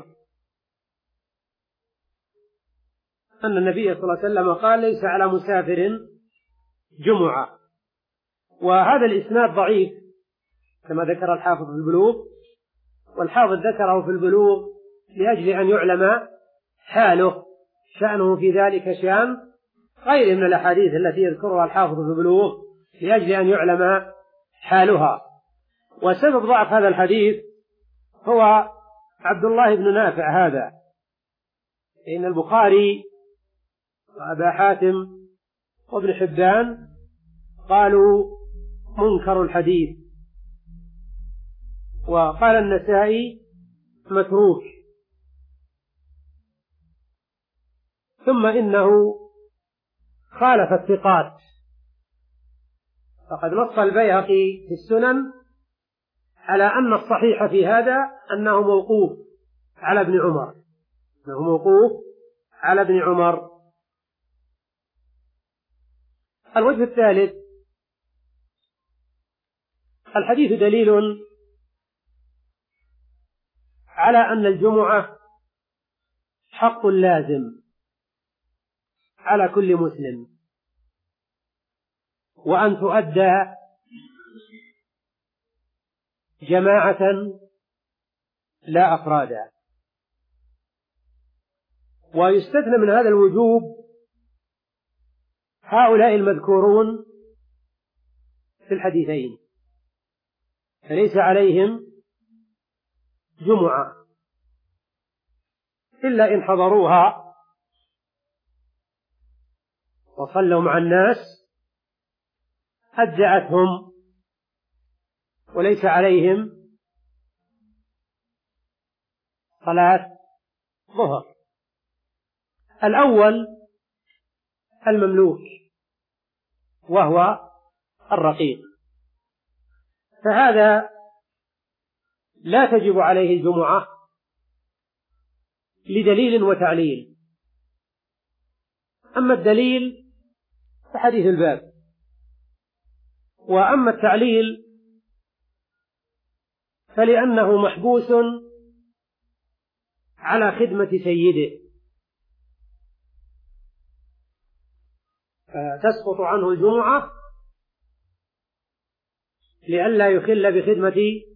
أن النبي صلى الله عليه وسلم قال: ليس على مسافر جمعة. وهذا الإسناد ضعيف كما ذكر الحافظ في البلوغ، والحافظ ذكره في البلوغ لأجل أن يعلم حاله، شأنه في ذلك شأن غير من الأحاديث التي يذكرها الحافظ في البلوغ، لأجل أن يعلم حالها. وسبب ضعف هذا الحديث هو عبد الله بن نافع هذا، إن البخاري وأبا حاتم وابن حبان قالوا منكر الحديث، وقال النسائي متروك، ثم إنه خالف الثقات، فقد نص البيهقي في السنن على أن الصحيح في هذا أنه موقوف على ابن عمر، أنه موقوف على ابن عمر. الوجه الثالث: الحديث دليل على أن الجمعة حق لازم على كل مسلم، وأن تؤدى جماعة لا أفرادا. ويستثنى من هذا الوجوب هؤلاء المذكورون في الحديثين، فليس عليهم جمعة إلا إن حضروها وصلوا مع الناس أجزأتهم، وليس عليهم صلاة ظهر. الأول المملوك وهو الرقيق، فهذا لا تجب عليه الجمعة لدليل وتعليل. أما الدليل فحديث الباب، وأما التعليل فلأنه محبوس على خدمة سيده، فتسقط عنه الجمعة لئلا يخل بخدمة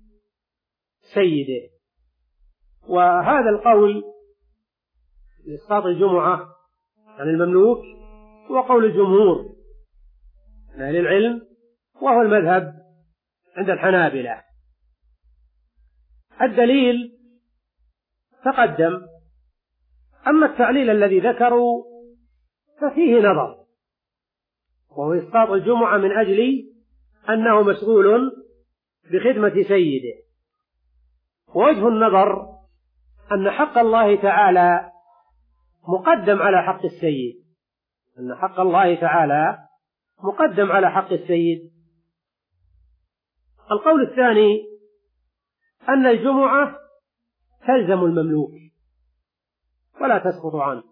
سيده. وهذا القول لإسقاط الجمعة عن المملوك هو قول الجمهور من أهل العلم، وهو المذهب عند الحنابلة. الدليل تقدم. أما التعليل الذي ذكروا ففيه نظر، وهو إسقاط الجمعة من أجل أنه مشغول بخدمة سيده. ووجه النظر أن حق الله تعالى مقدم على حق السيد، أن حق الله تعالى مقدم على حق السيد. القول الثاني أن الجمعة تلزم المملوك ولا تسقط عنه،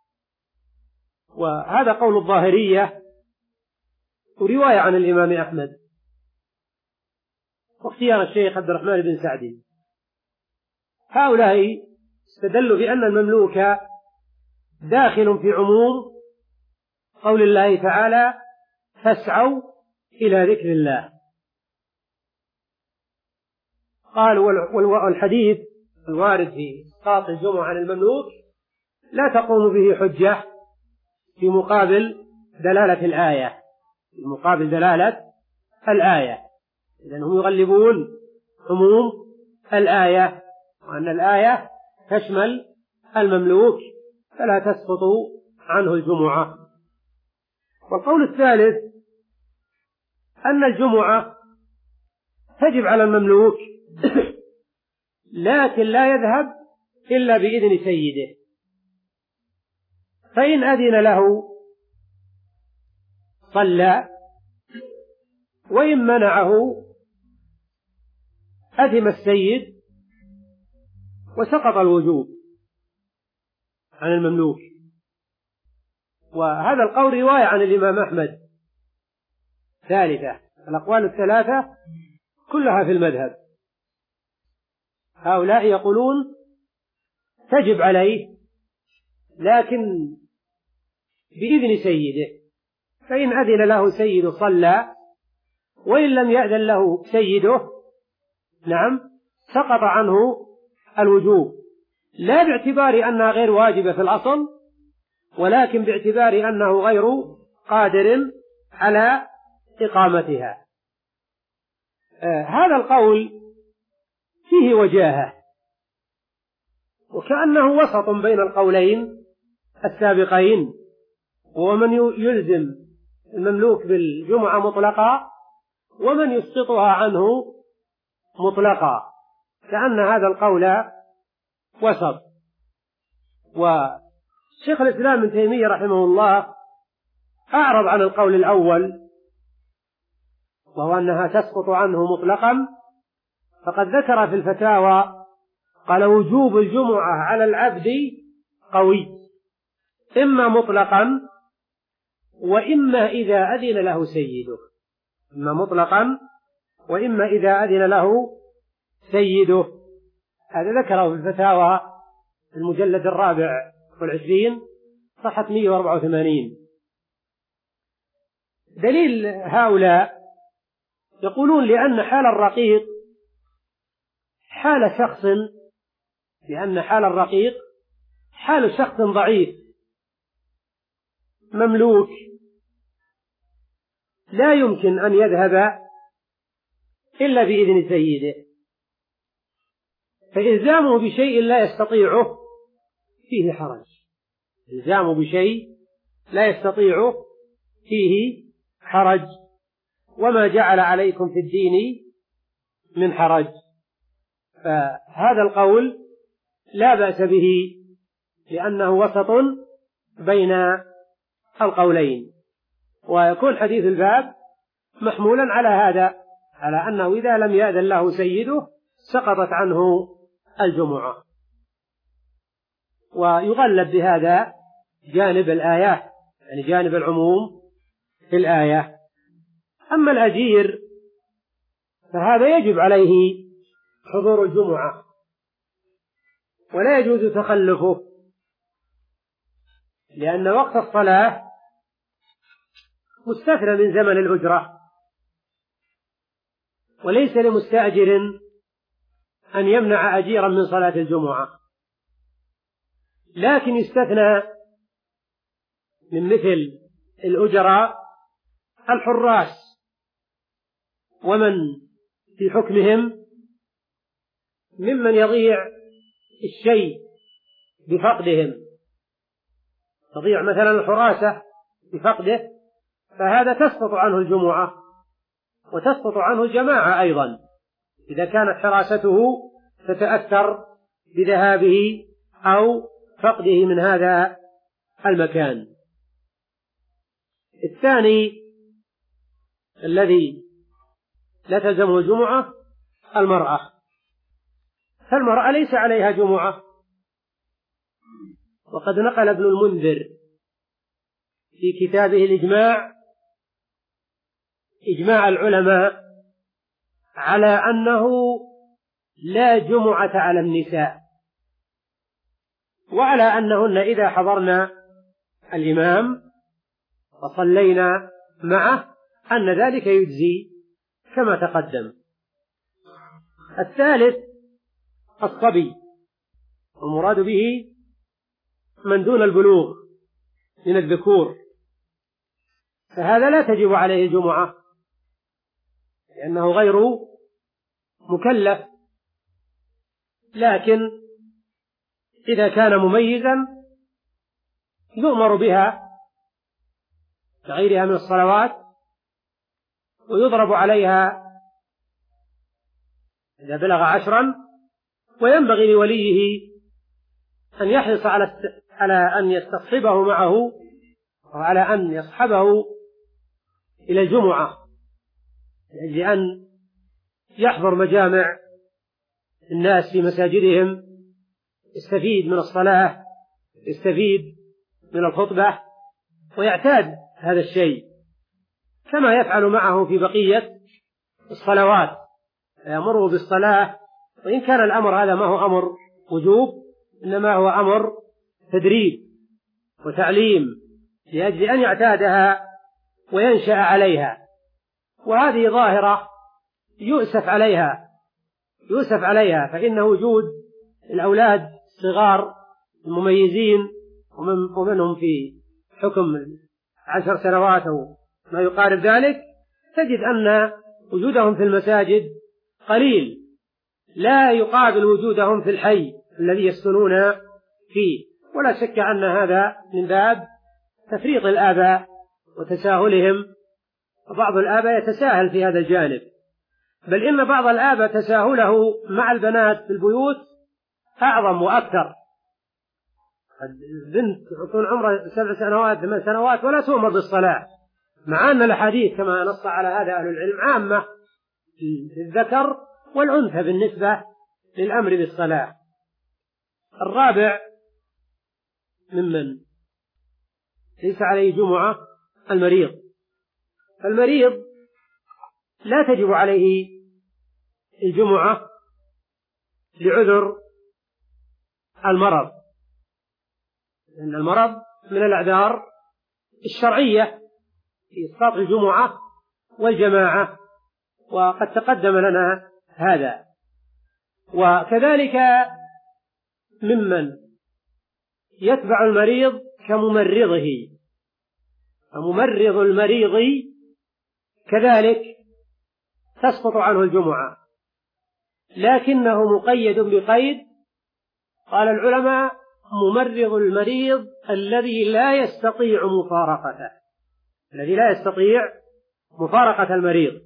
وهذا قول الظاهرية ورواية عن الإمام أحمد واختيار الشيخ عبد الرحمن بن سعدي. هؤلاء استدلوا بأن المملوك داخل في عموم قول الله تعالى فاسعوا إلى ذكر الله. قالوا والحديث الوارد في إسقاط الجمعة عن المملوك لا تقوم به حجة في مقابل دلالة الآية، في مقابل دلالة الآية، إذن هم يغلبون عموم الآية، وأن الآية تشمل المملوك فلا تسقط عنه الجمعة. والقول الثالث أن الجمعة تجب على المملوك لكن لا يذهب إلا بإذن سيده، فإن أذن له صلى، وإن منعه أثم السيد وسقط الوجوب عن المملوك. وهذا القول رواية عن الإمام أحمد ثالثة. الأقوال الثلاثة كلها في المذهب. هؤلاء يقولون تجب عليه لكن بإذن سيده، فإن أذن له سيد صلى، وإن لم يأذن له سيده نعم سقط عنه الوجوب، لا باعتبار أنها غير واجبة في الأصل، ولكن باعتبار أنه غير قادر على إقامتها. آه هذا القول فيه وجاهة، وكأنه وسط بين القولين السابقين، ومن يلزم المملوك بالجمعة مطلقا ومن يسقطها عنه مطلقا، كأن هذا القول وسط. وشيخ الإسلام ابن تيمية رحمه الله أعرض عن القول الأول وهو أنها تسقط عنه مطلقا، فقد ذكر في الفتاوى قال وجوب الجمعة على العبد قوي، إما مطلقا وإما إذا أذن له سيده، إما مطلقا وإما إذا أذن له سيده. هذا ذكره في الفتاوى المجلد الرابع والعشرين صفحة مئة وأربعة وثمانين. دليل هؤلاء يقولون لأن حال الرقيق حال شخص لأن حال الرقيق حال شخص ضعيف مملوك لا يمكن أن يذهب إلا بإذن سيده، فإلزامه بشيء لا يستطيعه فيه حرج، إلزامه بشيء لا يستطيعه فيه حرج، وما جعل عليكم في الدين من حرج. فهذا القول لا بأس به لأنه وسط بين القولين، ويكون حديث الباب محمولا على هذا، على أنه إذا لم يأذن له سيده سقطت عنه الجمعة. ويغلب بهذا جانب الآية، يعني جانب العموم في الآية. أما الأجير فهذا يجب عليه حضور الجمعة ولا يجوز تخلفه، لأن وقت الصلاة مستثنى من زمن الأجرة، وليس لمستأجر أن يمنع أجيرا من صلاة الجمعة، لكن يستثنى من مثل الأجراء الحراس ومن في حكمهم ممن يضيع الشيء بفقدهم، تضيع مثلا الحراسة بفقده، فهذا تسقط عنه الجمعة وتسقط عنه الجماعة أيضا إذا كانت حراسته تتأثر بذهابه أو فقده من هذا المكان. الثاني الذي لا تلزمه الجمعة المرأة، فالمرأة ليس عليها جمعة، وقد نقل ابن المنذر في كتابه الإجماع إجماع العلماء على أنه لا جمعة على النساء، وعلى أنهن إذا حضرنا الإمام وصلينا معه أن ذلك يجزي كما تقدم. الثالث الصبي، والمراد به من دون البلوغ من الذكور، فهذا لا تجب عليه الجمعة لأنه غير مكلف، لكن إذا كان مميزا يؤمر بها كغيرها من الصلوات ويضرب عليها إذا بلغ عشرا، وينبغي لوليه أن يحرص على على أن يستصحبه معه وعلى أن يصحبه إلى الجمعة لأن يحضر مجامع الناس في مساجدهم، يستفيد من الصلاة، يستفيد من الخطبة، ويعتاد هذا الشيء كما يفعل معه في بقية الصلوات، يأمره بالصلاة، وإن كان الأمر هذا ما هو أمر وجوب إنما هو أمر تدريب وتعليم لأجل أن يعتادها وينشأ عليها. وهذه ظاهرة يؤسف عليها يؤسف عليها فإن وجود الأولاد الصغار المميزين ومنهم في حكم عشر سنوات أو ما يقارب ذلك، تجد أن وجودهم في المساجد قليل، لا يقابل وجودهم في الحي الذي يسكنون فيه. ولا شك أن هذا من باب تفريط الآباء وتساهلهم، وبعض الآباء يتساهل في هذا الجانب، بل إن بعض الآباء تساهله مع البنات في البيوت أعظم وأكثر. البنت تكون عمرها سبع سنوات ثمان سنوات ولا تؤمر بالصلاة، مع أن الحديث كما نص على هذا أهل العلم عامة للذكر والأنثى بالنسبة للأمر بالصلاة. الرابع ممن ليس عليه جمعة المريض. المريض لا تجب عليه الجمعة لعذر المرض، لأن المرض من الأعذار الشرعية في إسقاط الجمعة والجماعة، وقد تقدم لنا هذا. وكذلك ممن يتبع المريض كممرضه، فممرض المريض كذلك تسقط عنه الجمعة، لكنه مقيد بقيد. قال العلماء: ممرض المريض الذي لا يستطيع مفارقته، الذي لا يستطيع مفارقة المريض،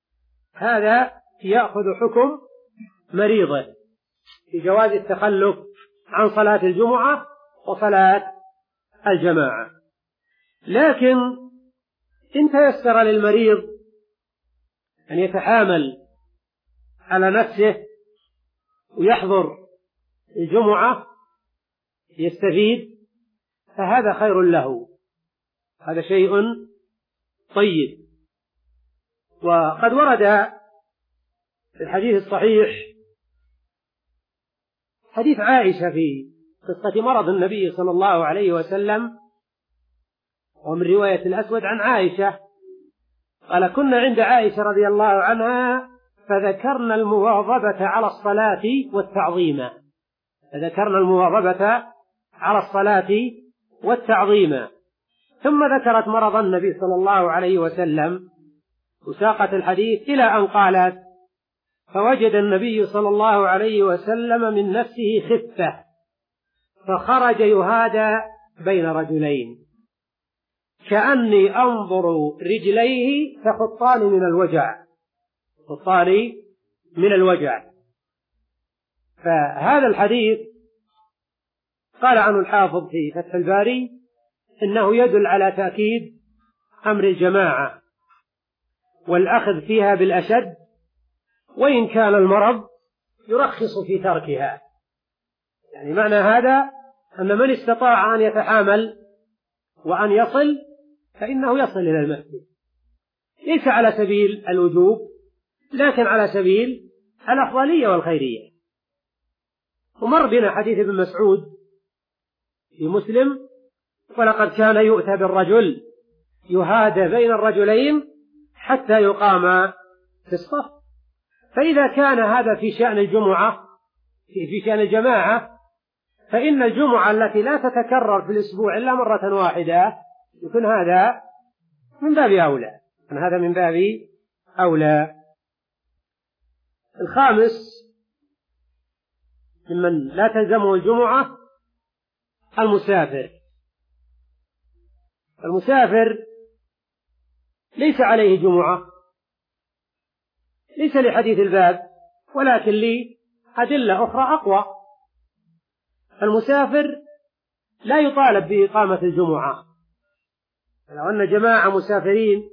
هذا يأخذ حكم مريضه في جواز التخلف عن صلاة الجمعة وصلاة الجماعة. لكن إن تيسر للمريض أن يتحامل على نفسه ويحضر الجمعة يستفيد، فهذا خير له، هذا شيء طيب. وقد ورد في الحديث الصحيح حديث عائشة في قصة مرض النبي صلى الله عليه وسلم، ومن رواية الأسود عن عائشة قال: كنا عند عائشة رضي الله عنها فذكرنا المواظبة على الصلاة والتعظيم، فذكرنا المواظبة على الصلاة والتعظيم، ثم ذكرت مرض النبي صلى الله عليه وسلم وساقت الحديث إلى أن قالت: فوجد النبي صلى الله عليه وسلم من نفسه خفة فخرج يهادى بين رجلين كأني أنظر رجليه تخطان من الوجع، خطان من الوجع. فهذا الحديث قال عنه الحافظ في فتح الباري إنه يدل على تأكيد أمر الجماعة والأخذ فيها بالأشد، وإن كان المرض يرخص في تركها. يعني معنى هذا أن من استطاع أن يتحامل وأن يصل فإنه يصل إلى المسجد، ليس على سبيل الوجوب لكن على سبيل الأفضلية والخيرية. ومر بنا حديث ابن مسعود في مسلم: ولقد كان يؤتى بالرجل يهادى بين الرجلين حتى يقام في الصف. فإذا كان هذا في شأن الجمعة في شأن الجماعة، فإن الجمعة التي لا تتكرر في الأسبوع إلا مرة واحدة يكون هذا من باب أولى، هذا من باب أولى. الخامس ممن لا تلزمه الجمعة المسافر. المسافر ليس عليه جمعة، ليس لحديث الباب ولكن لأدلة أخرى أقوى. المسافر لا يطالب بإقامة الجمعة، لو أن جماعة مسافرين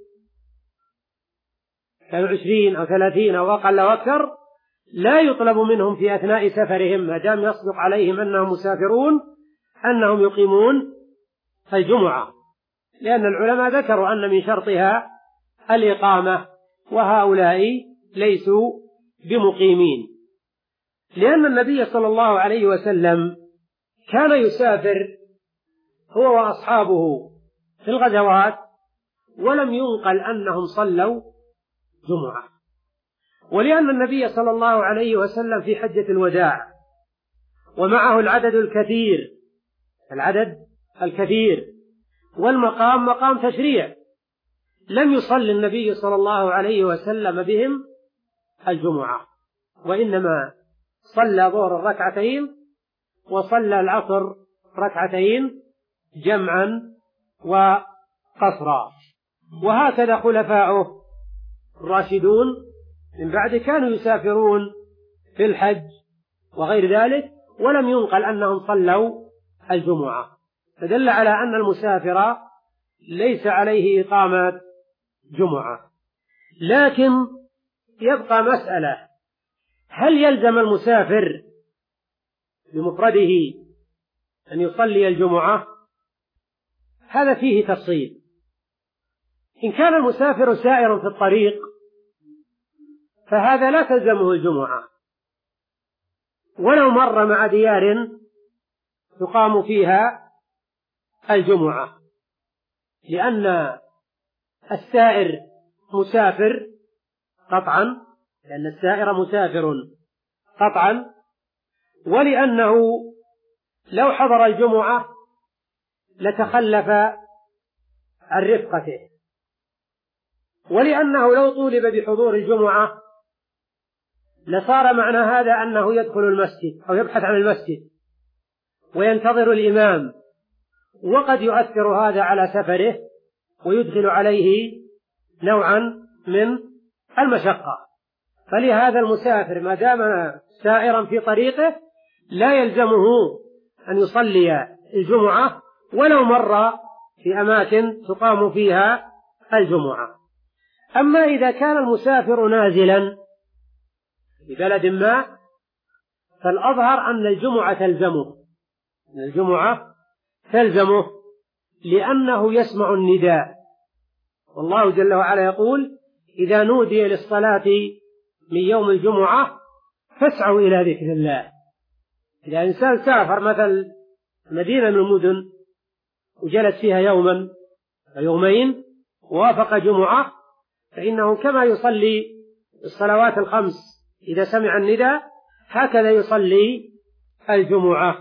كانوا عشرين أو ثلاثين أو أقل أو أكثر لا يطلب منهم في أثناء سفرهم ما دام يصدق عليهم أنهم مسافرون أنهم يقيمون الجمعة، لأن العلماء ذكروا أن من شرطها الإقامة، وهؤلاء ليسوا بمقيمين، لأن النبي صلى الله عليه وسلم كان يسافر هو وأصحابه في الغزوات ولم ينقل أنهم صلوا جمعة. ولأن النبي صلى الله عليه وسلم في حجة الوداع ومعه العدد الكثير العدد الكثير والمقام مقام تشريع، لم يصلي النبي صلى الله عليه وسلم بهم الجمعة، وإنما صلى ظهر ركعتين وصلى العصر ركعتين جمعا وقصرا. وهكذا خلفاؤه الراشدون من بعد كانوا يسافرون في الحج وغير ذلك، ولم ينقل أنهم صلوا الجمعة، فدل على أن المسافر ليس عليه إقامة جمعة. لكن يبقى مسألة: هل يلزم المسافر بمفرده أن يصلي الجمعة؟ هذا فيه تفصيل. إن كان المسافر سائر في الطريق فهذا لا تلزمه الجمعة ولو مر مع ديار تقام فيها الجمعة، لأن السائر مسافر قطعا، لأن السائر مسافر قطعا، ولأنه لو حضر الجمعة لتخلف عن رفقته، ولأنه لو طولب بحضور الجمعة لصار معنى هذا أنه يدخل المسجد أو يبحث عن المسجد وينتظر الإمام، وقد يؤثر هذا على سفره ويدخل عليه نوعا من المشقة. فلهذا المسافر ما دام سائرا في طريقه لا يلزمه أن يصلي الجمعة ولو مر في أماكن تقام فيها الجمعة. أما إذا كان المسافر نازلا في بلد ما فالأظهر أن الجمعة تلزمه، أن الجمعة تلزمه لأنه يسمع النداء، والله جل وعلا يقول: إذا نودي للصلاة من يوم الجمعة فاسعوا إلى ذكر الله. إذا إنسان سافر مثل مدينة من المدن وجلس فيها يوما ويومين ووافق جمعة فإنه كما يصلي الصلوات الخمس إذا سمع النداء هكذا يصلي الجمعة.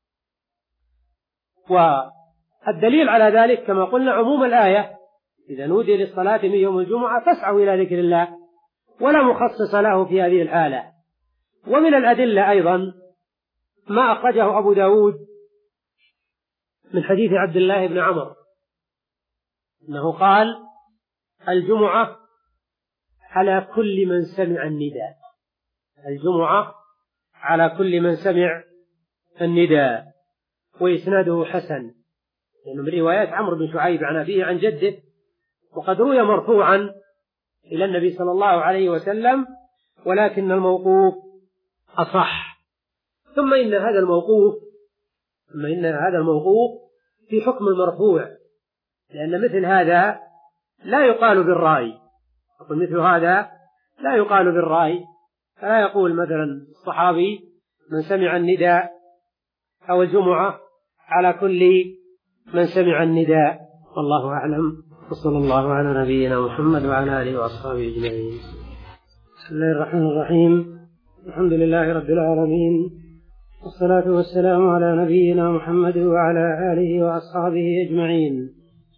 والدليل على ذلك كما قلنا عموم الآية: إذا نودي للصلاة من يوم الجمعة فاسعوا إلى ذكر الله، ولا مخصص له في هذه الحالة. ومن الأدلة أيضا ما أخرجه أبو داود من حديث عبد الله بن عمر أنه قال: الجمعة على كل من سمع النداء، الجمعة على كل من سمع النداء. وإسناده حسن، لأنه من روايات عمرو بن شعيب عن أبيه عن جده، وقد روي مرفوعا إلى النبي صلى الله عليه وسلم، ولكن الموقوف أصح. ثم إن هذا الموقوف ثم إن هذا الموقوف في حكم المرفوع، لأن مثل هذا لا يقال بالرأي، يقول مثل هذا لا يقال بالرأي، فلا يقول مثلا الصحابي من سمع النداء أو الجمعة على كل من سمع النداء. والله أعلم، وصلى الله على نبينا محمد وعلى آله وأصحابه أجمعين. بسم الله الرحمن الرحيم. الحمد لله رب العالمين، والصلاة والسلام على نبينا محمد وعلى آله وأصحابه أجمعين.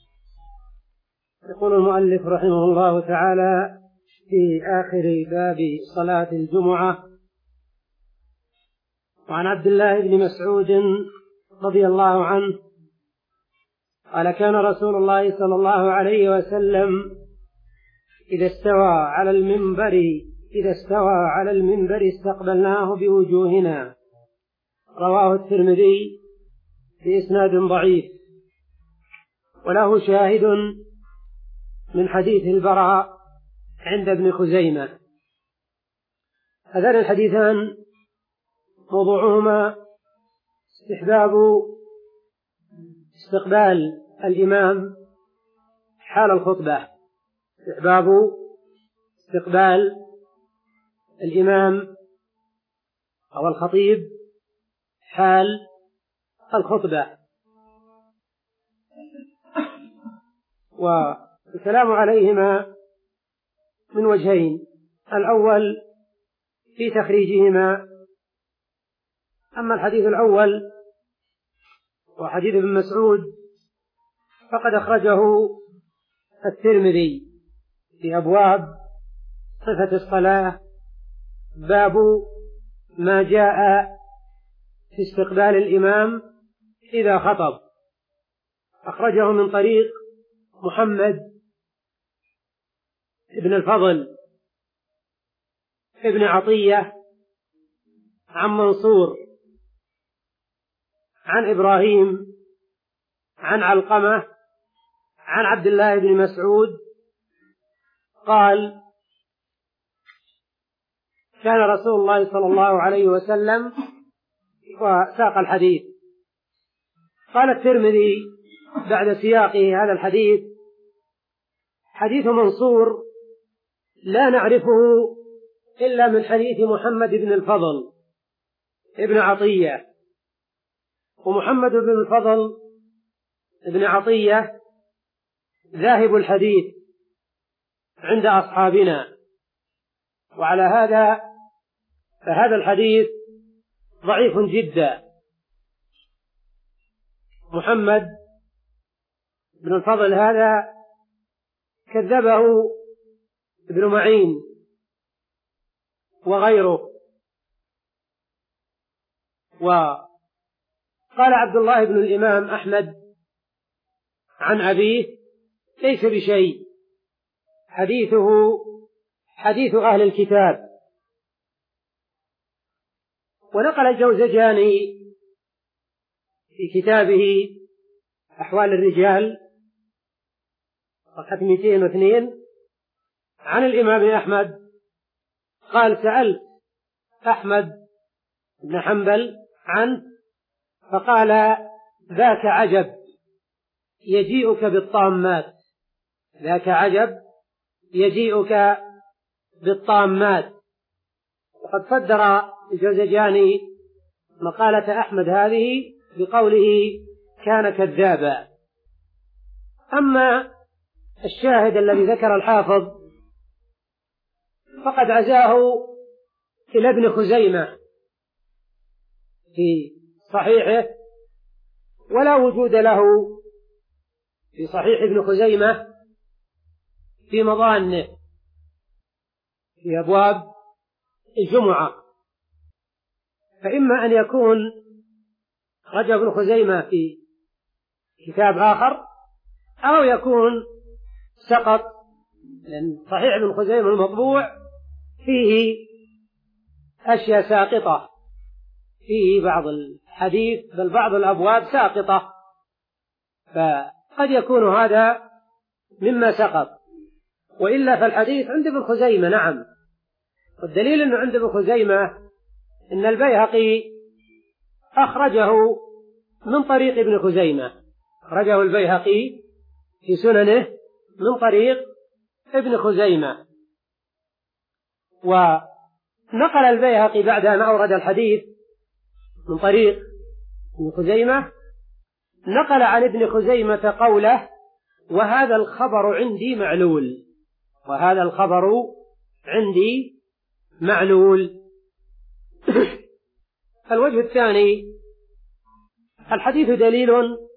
يقول المؤلف رحمه الله تعالى في آخر باب صلاة الجمعة: وعن عبد الله بن مسعود رضي الله عنه قال: كان رسول الله صلى الله عليه وسلم إذا استوى على المنبر إذا استوى على المنبر استقبلناه بوجوهنا. رواه الترمذي بإسناد ضعيف، وله شاهد من حديث البراء عند ابن خزيمة. هذان الحديثان موضوعهما استحباب استقبال الإمام حال الخطبة، استحباب استقبال الإمام أو الخطيب حال الخطبة. والكلام عليهما من وجهين: الأول في تخريجهما. أما الحديث الأول وحديث ابن مسعود فقد أخرجه الترمذي في أبواب صفة الصلاة باب ما جاء في استقبال الإمام إذا خطب، أخرجه من طريق محمد ابن الفضل ابن عطية عن منصور عن إبراهيم عن علقمة عن عبد الله بن مسعود قال: كان رسول الله صلى الله عليه وسلم، وساق الحديث. قال الترمذي بعد سياقه هذا الحديث: حديث منصور لا نعرفه إلا من حديث محمد بن الفضل ابن عطية، ومحمد بن الفضل ابن عطية ذاهب الحديث عند أصحابنا، وعلى هذا فهذا الحديث ضعيف جدا. محمد بن الفضل هذا كذبه ابن معين وغيره. وقال عبد الله بن الإمام أحمد عن أبيه: ليس بشيء، حديثه حديث أهل الكتاب. ونقل الجوزجاني في كتابه أحوال الرجال صفحة مئتين واثنين عن الإمام أحمد قال: سألت أحمد بن حنبل عنه فقال: ذاك عجب يجيئك بالطامات، ذاك عجب يجيئك بالطامات. وقد صدر الجوزجاني مقالة أحمد هذه بقوله: كان كذابا. أما الشاهد الذي ذكر الحافظ فقد عزاه إلى ابن خزيمة في صحيحه، ولا وجود له في صحيح ابن خزيمة في مظانه في أبواب الجمعة، فإما أن يكون رجع ابن خزيمة في كتاب آخر، أو يكون سقط، لأن صحيح ابن خزيمة المطبوع فيه أشياء ساقطة، فيه بعض الحديث بل بعض الأبواب ساقطة، فقد يكون هذا مما سقط. وإلا فالحديث عند ابن خزيمة نعم، والدليل أنه عند ابن خزيمة إن البيهقي أخرجه من طريق ابن خزيمة، أخرجه البيهقي في سننه من طريق ابن خزيمة. ونقل البيهقي بعد أن أورد الحديث من طريق ابن خزيمة، نقل عن ابن خزيمة قوله: وهذا الخبر عندي معلول، وهذا الخبر عندي معلول. الوجه الثاني: الحديث دليل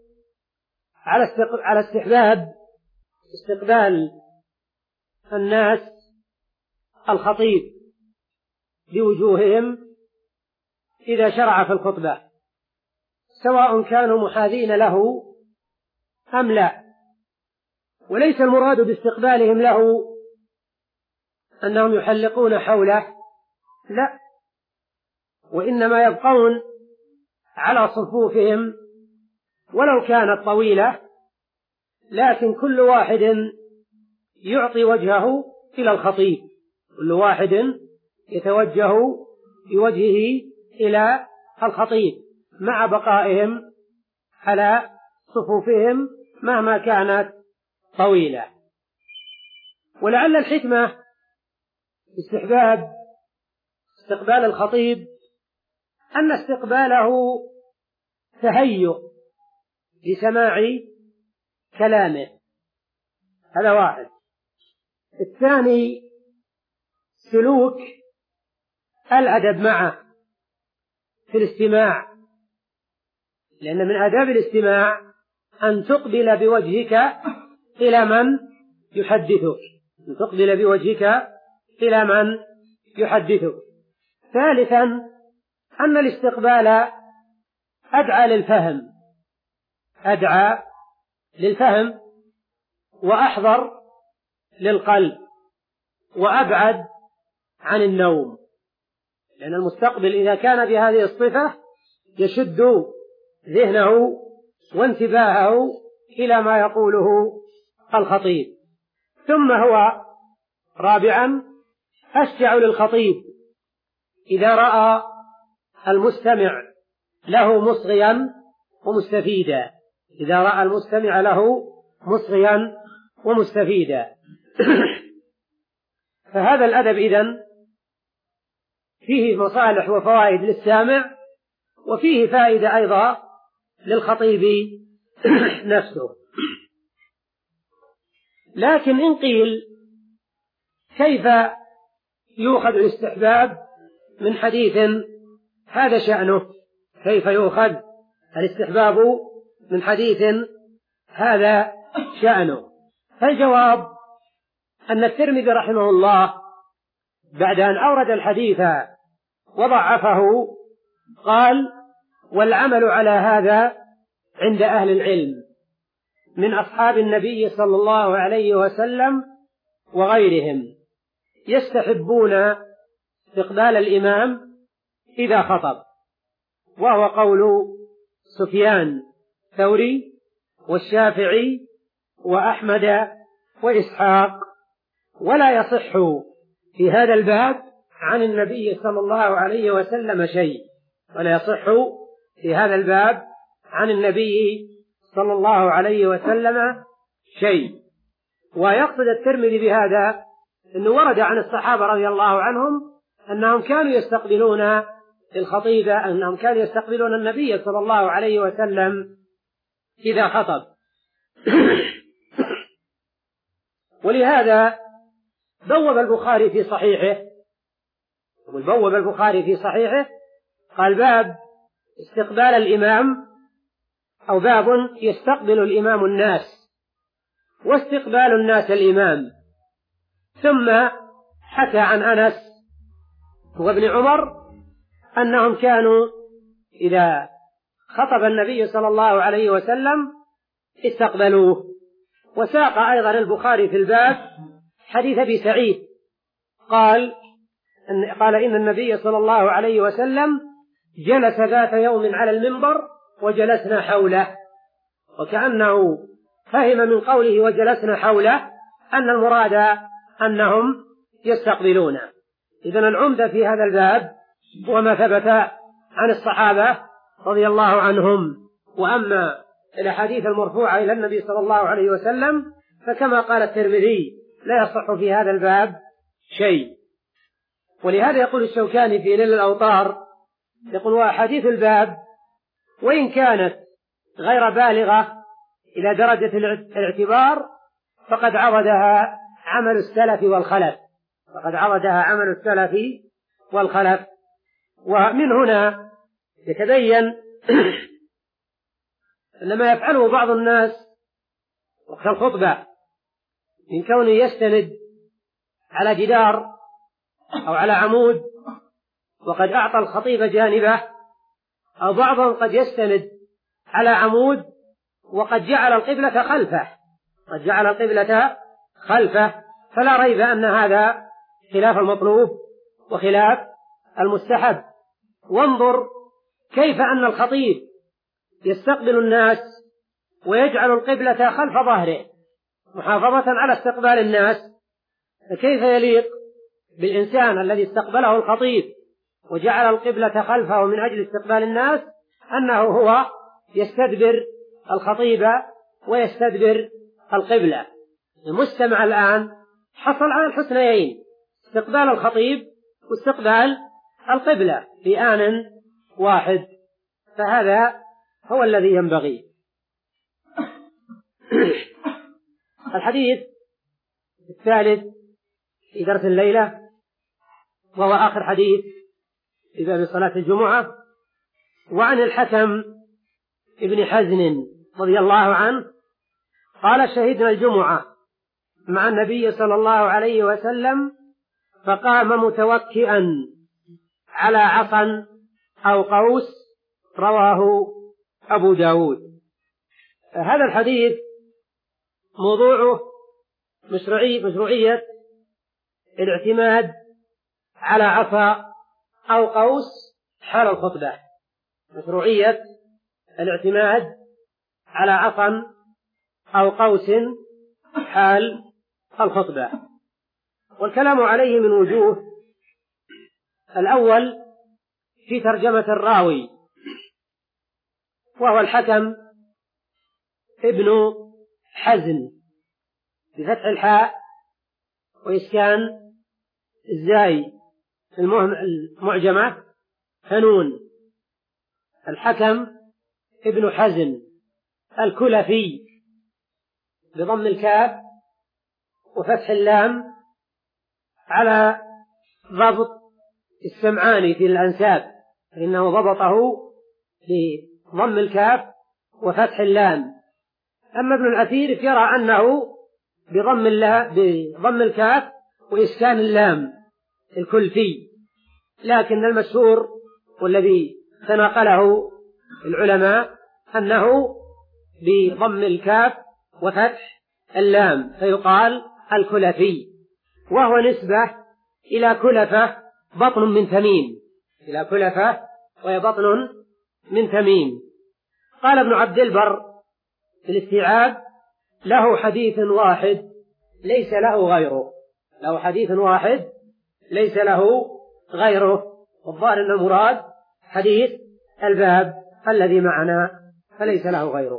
على استحباب استقبال الناس الخطيب بوجوههم إذا شرع في الخطبة، سواء كانوا محاذين له أم لا. وليس المراد باستقبالهم له أنهم يحلقون حوله، لا، وإنما يبقون على صفوفهم ولو كانت طويلة، لكن كل واحد يعطي وجهه إلى الخطيب، كل واحد يتوجه بوجهه إلى الخطيب مع بقائهم على صفوفهم مهما كانت طويلة. ولعل الحكمة استحباب استقبال الخطيب أن استقباله تهيؤ لسماع كلامه، هذا واحد. الثاني سلوك الأدب معه في الاستماع، لأن من آداب الاستماع أن تقبل بوجهك إلى من يحدثك، أن تقبل بوجهك إلى من يحدثك. ثالثا أن الاستقبال أدعى للفهم أدعى للفهم وأحضر للقلب وأبعد عن النوم، لأن المستقبل إذا كان بهذه الصفة يشد ذهنه وانتباهه إلى ما يقوله الخطيب. ثم هو رابعا أشجع للخطيب إذا رأى المستمع له مصغيا ومستفيدا إذا رأى المستمع له مصغيا ومستفيدا فهذا الأدب إذن فيه مصالح وفوائد للسامع، وفيه فائدة أيضا للخطيب نفسه. لكن إن قيل كيف يؤخذ الاستحباب من حديث هذا شأنه كيف يؤخذ الاستحباب من حديث هذا شأنه؟ فالجواب أن الترمذي رحمه الله بعد أن أورد الحديث وضعفه قال: والعمل على هذا عند أهل العلم من أصحاب النبي صلى الله عليه وسلم وغيرهم، يستحبون استقبال الإمام إذا خطب، وهو قول سفيان الثوري والشافعي وأحمد وإسحاق. ولا يصح في هذا الباب عن النبي صلى الله عليه وسلم شيء ولا يصح في هذا الباب عن النبي صلى الله عليه وسلم شيء. ويقصد الترمذي بهذا أنه ورد عن الصحابة رضي الله عنهم أنهم كانوا يستقبلون الخطيب أنهم كانوا يستقبلون النبي صلى الله عليه وسلم إذا خطب. ولهذا بوب البخاري في صحيحه بوب البخاري في صحيحه قال: باب استقبال الإمام أو باب يستقبل الإمام الناس واستقبال الناس الإمام. ثم حكى عن أنس وابن عمر أنهم كانوا إذا خطب النبي صلى الله عليه وسلم استقبلوه. وساق أيضا البخاري في الباب حديث أبي سعيد قال إن, قال إن النبي صلى الله عليه وسلم جلس ذات يوم على المنبر وجلسنا حوله، وكأنه فهم من قوله وجلسنا حوله أن المراد أنهم يستقبلون. إذن العمدة في هذا الباب وما ثبت عن الصحابة رضي الله عنهم. وأما الأحاديث المرفوعة إلى النبي صلى الله عليه وسلم فكما قال الترمذي لا يصح في هذا الباب شيء. ولهذا يقول الشوكاني في نيل الأوطار يقول: وأحاديث الباب وإن كانت غير بالغة إلى درجة الاعتبار فقد عضدها عمل السلف والخلف فقد عضدها عمل السلف والخلف. ومن هنا يتبين أن ما يفعله بعض الناس وقت الخطبة من كونه يستند على جدار أو على عمود وقد أعطى الخطيب جانبه، أو بعضهم قد يستند على عمود وقد جعل القبلة خلفه قد جعل القبلة خلفه فلا ريب أن هذا خلاف المطلوب وخلاف المستحب. وانظر كيف أن الخطيب يستقبل الناس ويجعل القبلة خلف ظهره محافظة على استقبال الناس، فكيف يليق بالإنسان الذي استقبله الخطيب وجعل القبلة خلفه من أجل استقبال الناس أنه هو يستدبر الخطيب ويستدبر القبلة؟ المستمع الآن حصل على الحسنيين، استقبال الخطيب واستقبال القبلة في آن واحد، فهذا هو الذي ينبغي. الحديث الثالث في درس الليلة وهو آخر حديث في باب صلاة الجمعة. وعن الحكم ابن حزن رضي الله عنه قال: شهدنا الجمعة مع النبي صلى الله عليه وسلم فقام متوكئا على عصا أو قوس، رواه أبو داود. هذا الحديث موضوعه مشروعية الاعتماد على عصا أو قوس حال الخطبة، مشروعية الاعتماد على عصا أو قوس حال الخطبة. والكلام عليه من وجوه: الأول في ترجمة الراوي، وهو الحكم ابن حزن بفتح الحاء وإسكان الزاي المعجمة هنون، الحكم ابن حزن الكلفي بضم الكاف وفتح اللام على ضبط السمعاني في الأنساب، فإنه ضبطه بضم الكاف وفتح اللام. أما ابن الأثير يرى أنه بضم, بضم الكاف وإسكان اللام الكلفي، لكن المشهور والذي تناقله العلماء أنه بضم الكاف وفتح اللام فيقال الكلفي، وهو نسبة إلى كلفة بطن من تميم، إلى كلفة وهي بطن من تميم. قال ابن عبد البر في الاستيعاب: له حديث واحد ليس له غيره، له حديث واحد ليس له غيره. والظاهر أن المراد حديث الباب الذي معنا فليس له غيره.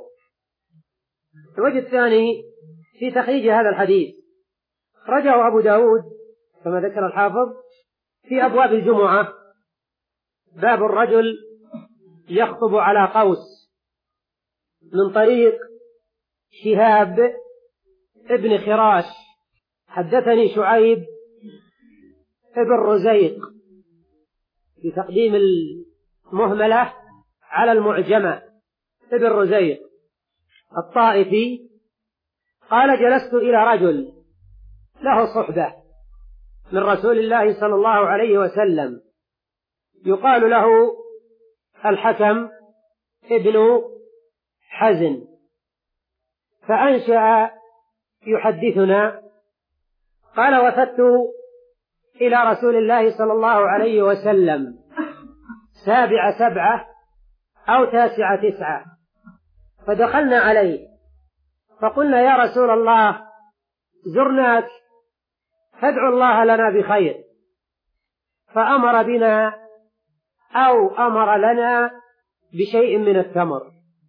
الوجه الثاني في تخريج هذا الحديث: رجعه أبو داود كما ذكر الحافظ في أبواب الجمعة، باب الرجل يخطب على قوس، من طريق شهاب ابن خراش حدثني شعيب ابن رزيق بتقديم المهملة على المعجمة، ابن رزيق الطائفي، قال: جلست إلى رجل له صحبة من رسول الله صلى الله عليه وسلم يقال له الحكم ابن حزن، فأنشأ يحدثنا، قال: وفدت إلى رسول الله صلى الله عليه وسلم سابع سبعة أو تاسع تسعة، فدخلنا عليه فقلنا: يا رسول الله زرناك فادعوا الله لنا بخير، فأمر بنا أو أمر لنا بشيء من التمر،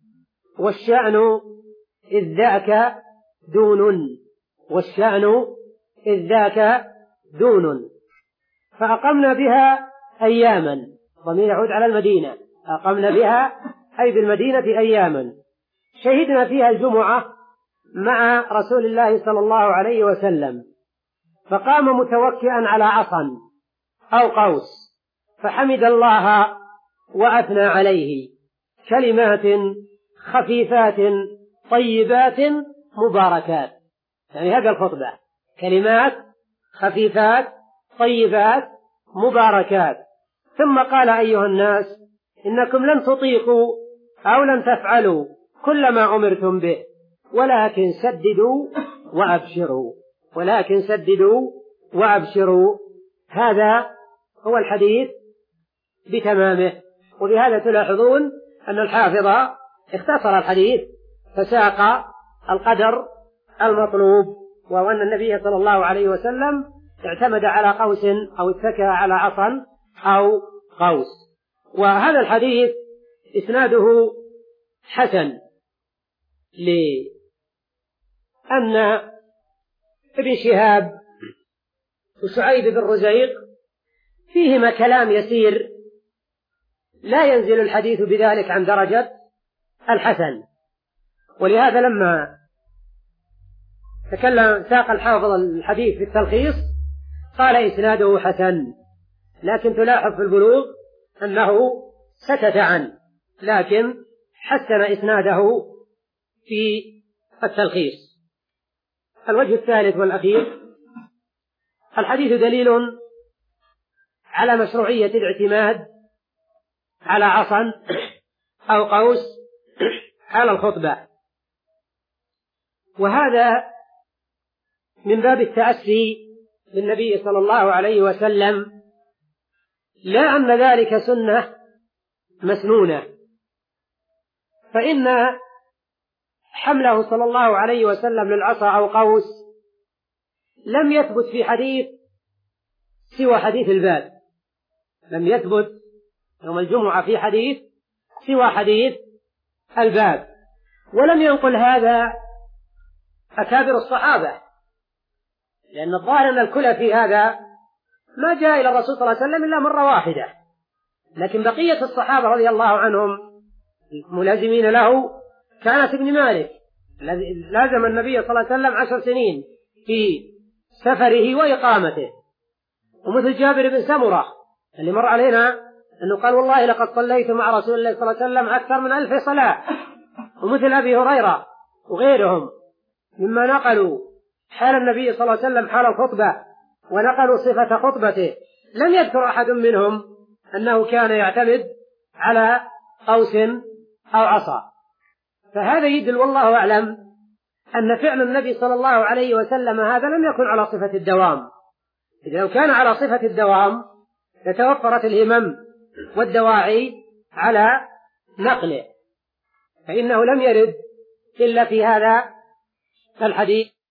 والشأن إذ ذاك دون، والشأن إذ ذاك دون. فأقمنا بها أياما، ضمير يعود على المدينة، أقمنا بها أي بالمدينة أياما، شهدنا فيها الجمعة مع رسول الله صلى الله عليه وسلم، فقام متوكئا على عصا أو قوس فحمد الله وأثنى عليه، كلمات خفيفات طيبات مباركات، يعني هذا الخطبة كلمات خفيفات طيبات مباركات. ثم قال: أيها الناس إنكم لن تطيقوا أو لن تفعلوا كل ما أمرتم به، ولكن سددوا وأبشروا، ولكن سددوا وأبشروا. هذا هو الحديث بتمامه. وبهذا تلاحظون أن الحافظ اختصر الحديث فساق القدر المطلوب، وهو أن النبي صلى الله عليه وسلم اعتمد على قوس أو اتكى على عصا أو قوس. وهذا الحديث إسناده حسن، لأن ابن شهاب وشعيب بن رزيق فيهما كلام يسير لا ينزل الحديث بذلك عن درجة الحسن، ولهذا لما تكلم ساق الحافظ الحديث في التلخيص قال إسناده حسن، لكن تلاحظ في البلوغ أنه سكت عنه، لكن حسن إسناده في التلخيص. الوجه الثالث والأخير: الحديث دليل على مشروعية الاعتماد على عصا أو قوس على الخطبة، وهذا من باب التأسي بالنبي صلى الله عليه وسلم، لا أن ذلك سنة مسنونة، فإن حمله صلى الله عليه وسلم للعصا أو قوس لم يثبت في حديث سوى حديث الباب، لم يثبت يوم الجمعة في حديث سوى حديث الباب، ولم ينقل هذا أكابر الصحابة، لأن الظاهر أن الكل في هذا ما جاء إلى الرسول صلى الله عليه وسلم إلا مرة واحدة، لكن بقية الصحابة رضي الله عنهم ملازمين له كأنس بن مالك الذي لازم النبي صلى الله عليه وسلم عشر سنين في سفره وإقامته، ومثل جابر بن سمرة اللي مر علينا أنه قال: والله لقد صليت مع رسول الله صلى الله عليه وسلم أكثر من ألف صلاة، ومثل أبي هريرة وغيرهم مما نقلوا حال النبي صلى الله عليه وسلم حال الخطبة ونقلوا صفة خطبته، لم يذكر أحد منهم أنه كان يعتمد على قوس أو عصا. فهذا يدل والله أعلم أن فعل النبي صلى الله عليه وسلم هذا لم يكن على صفة الدوام، إذا لو كان على صفة الدوام لتوفرت الهمم والدواعي على نقله، فإنه لم يرد إلا في هذا الحديث.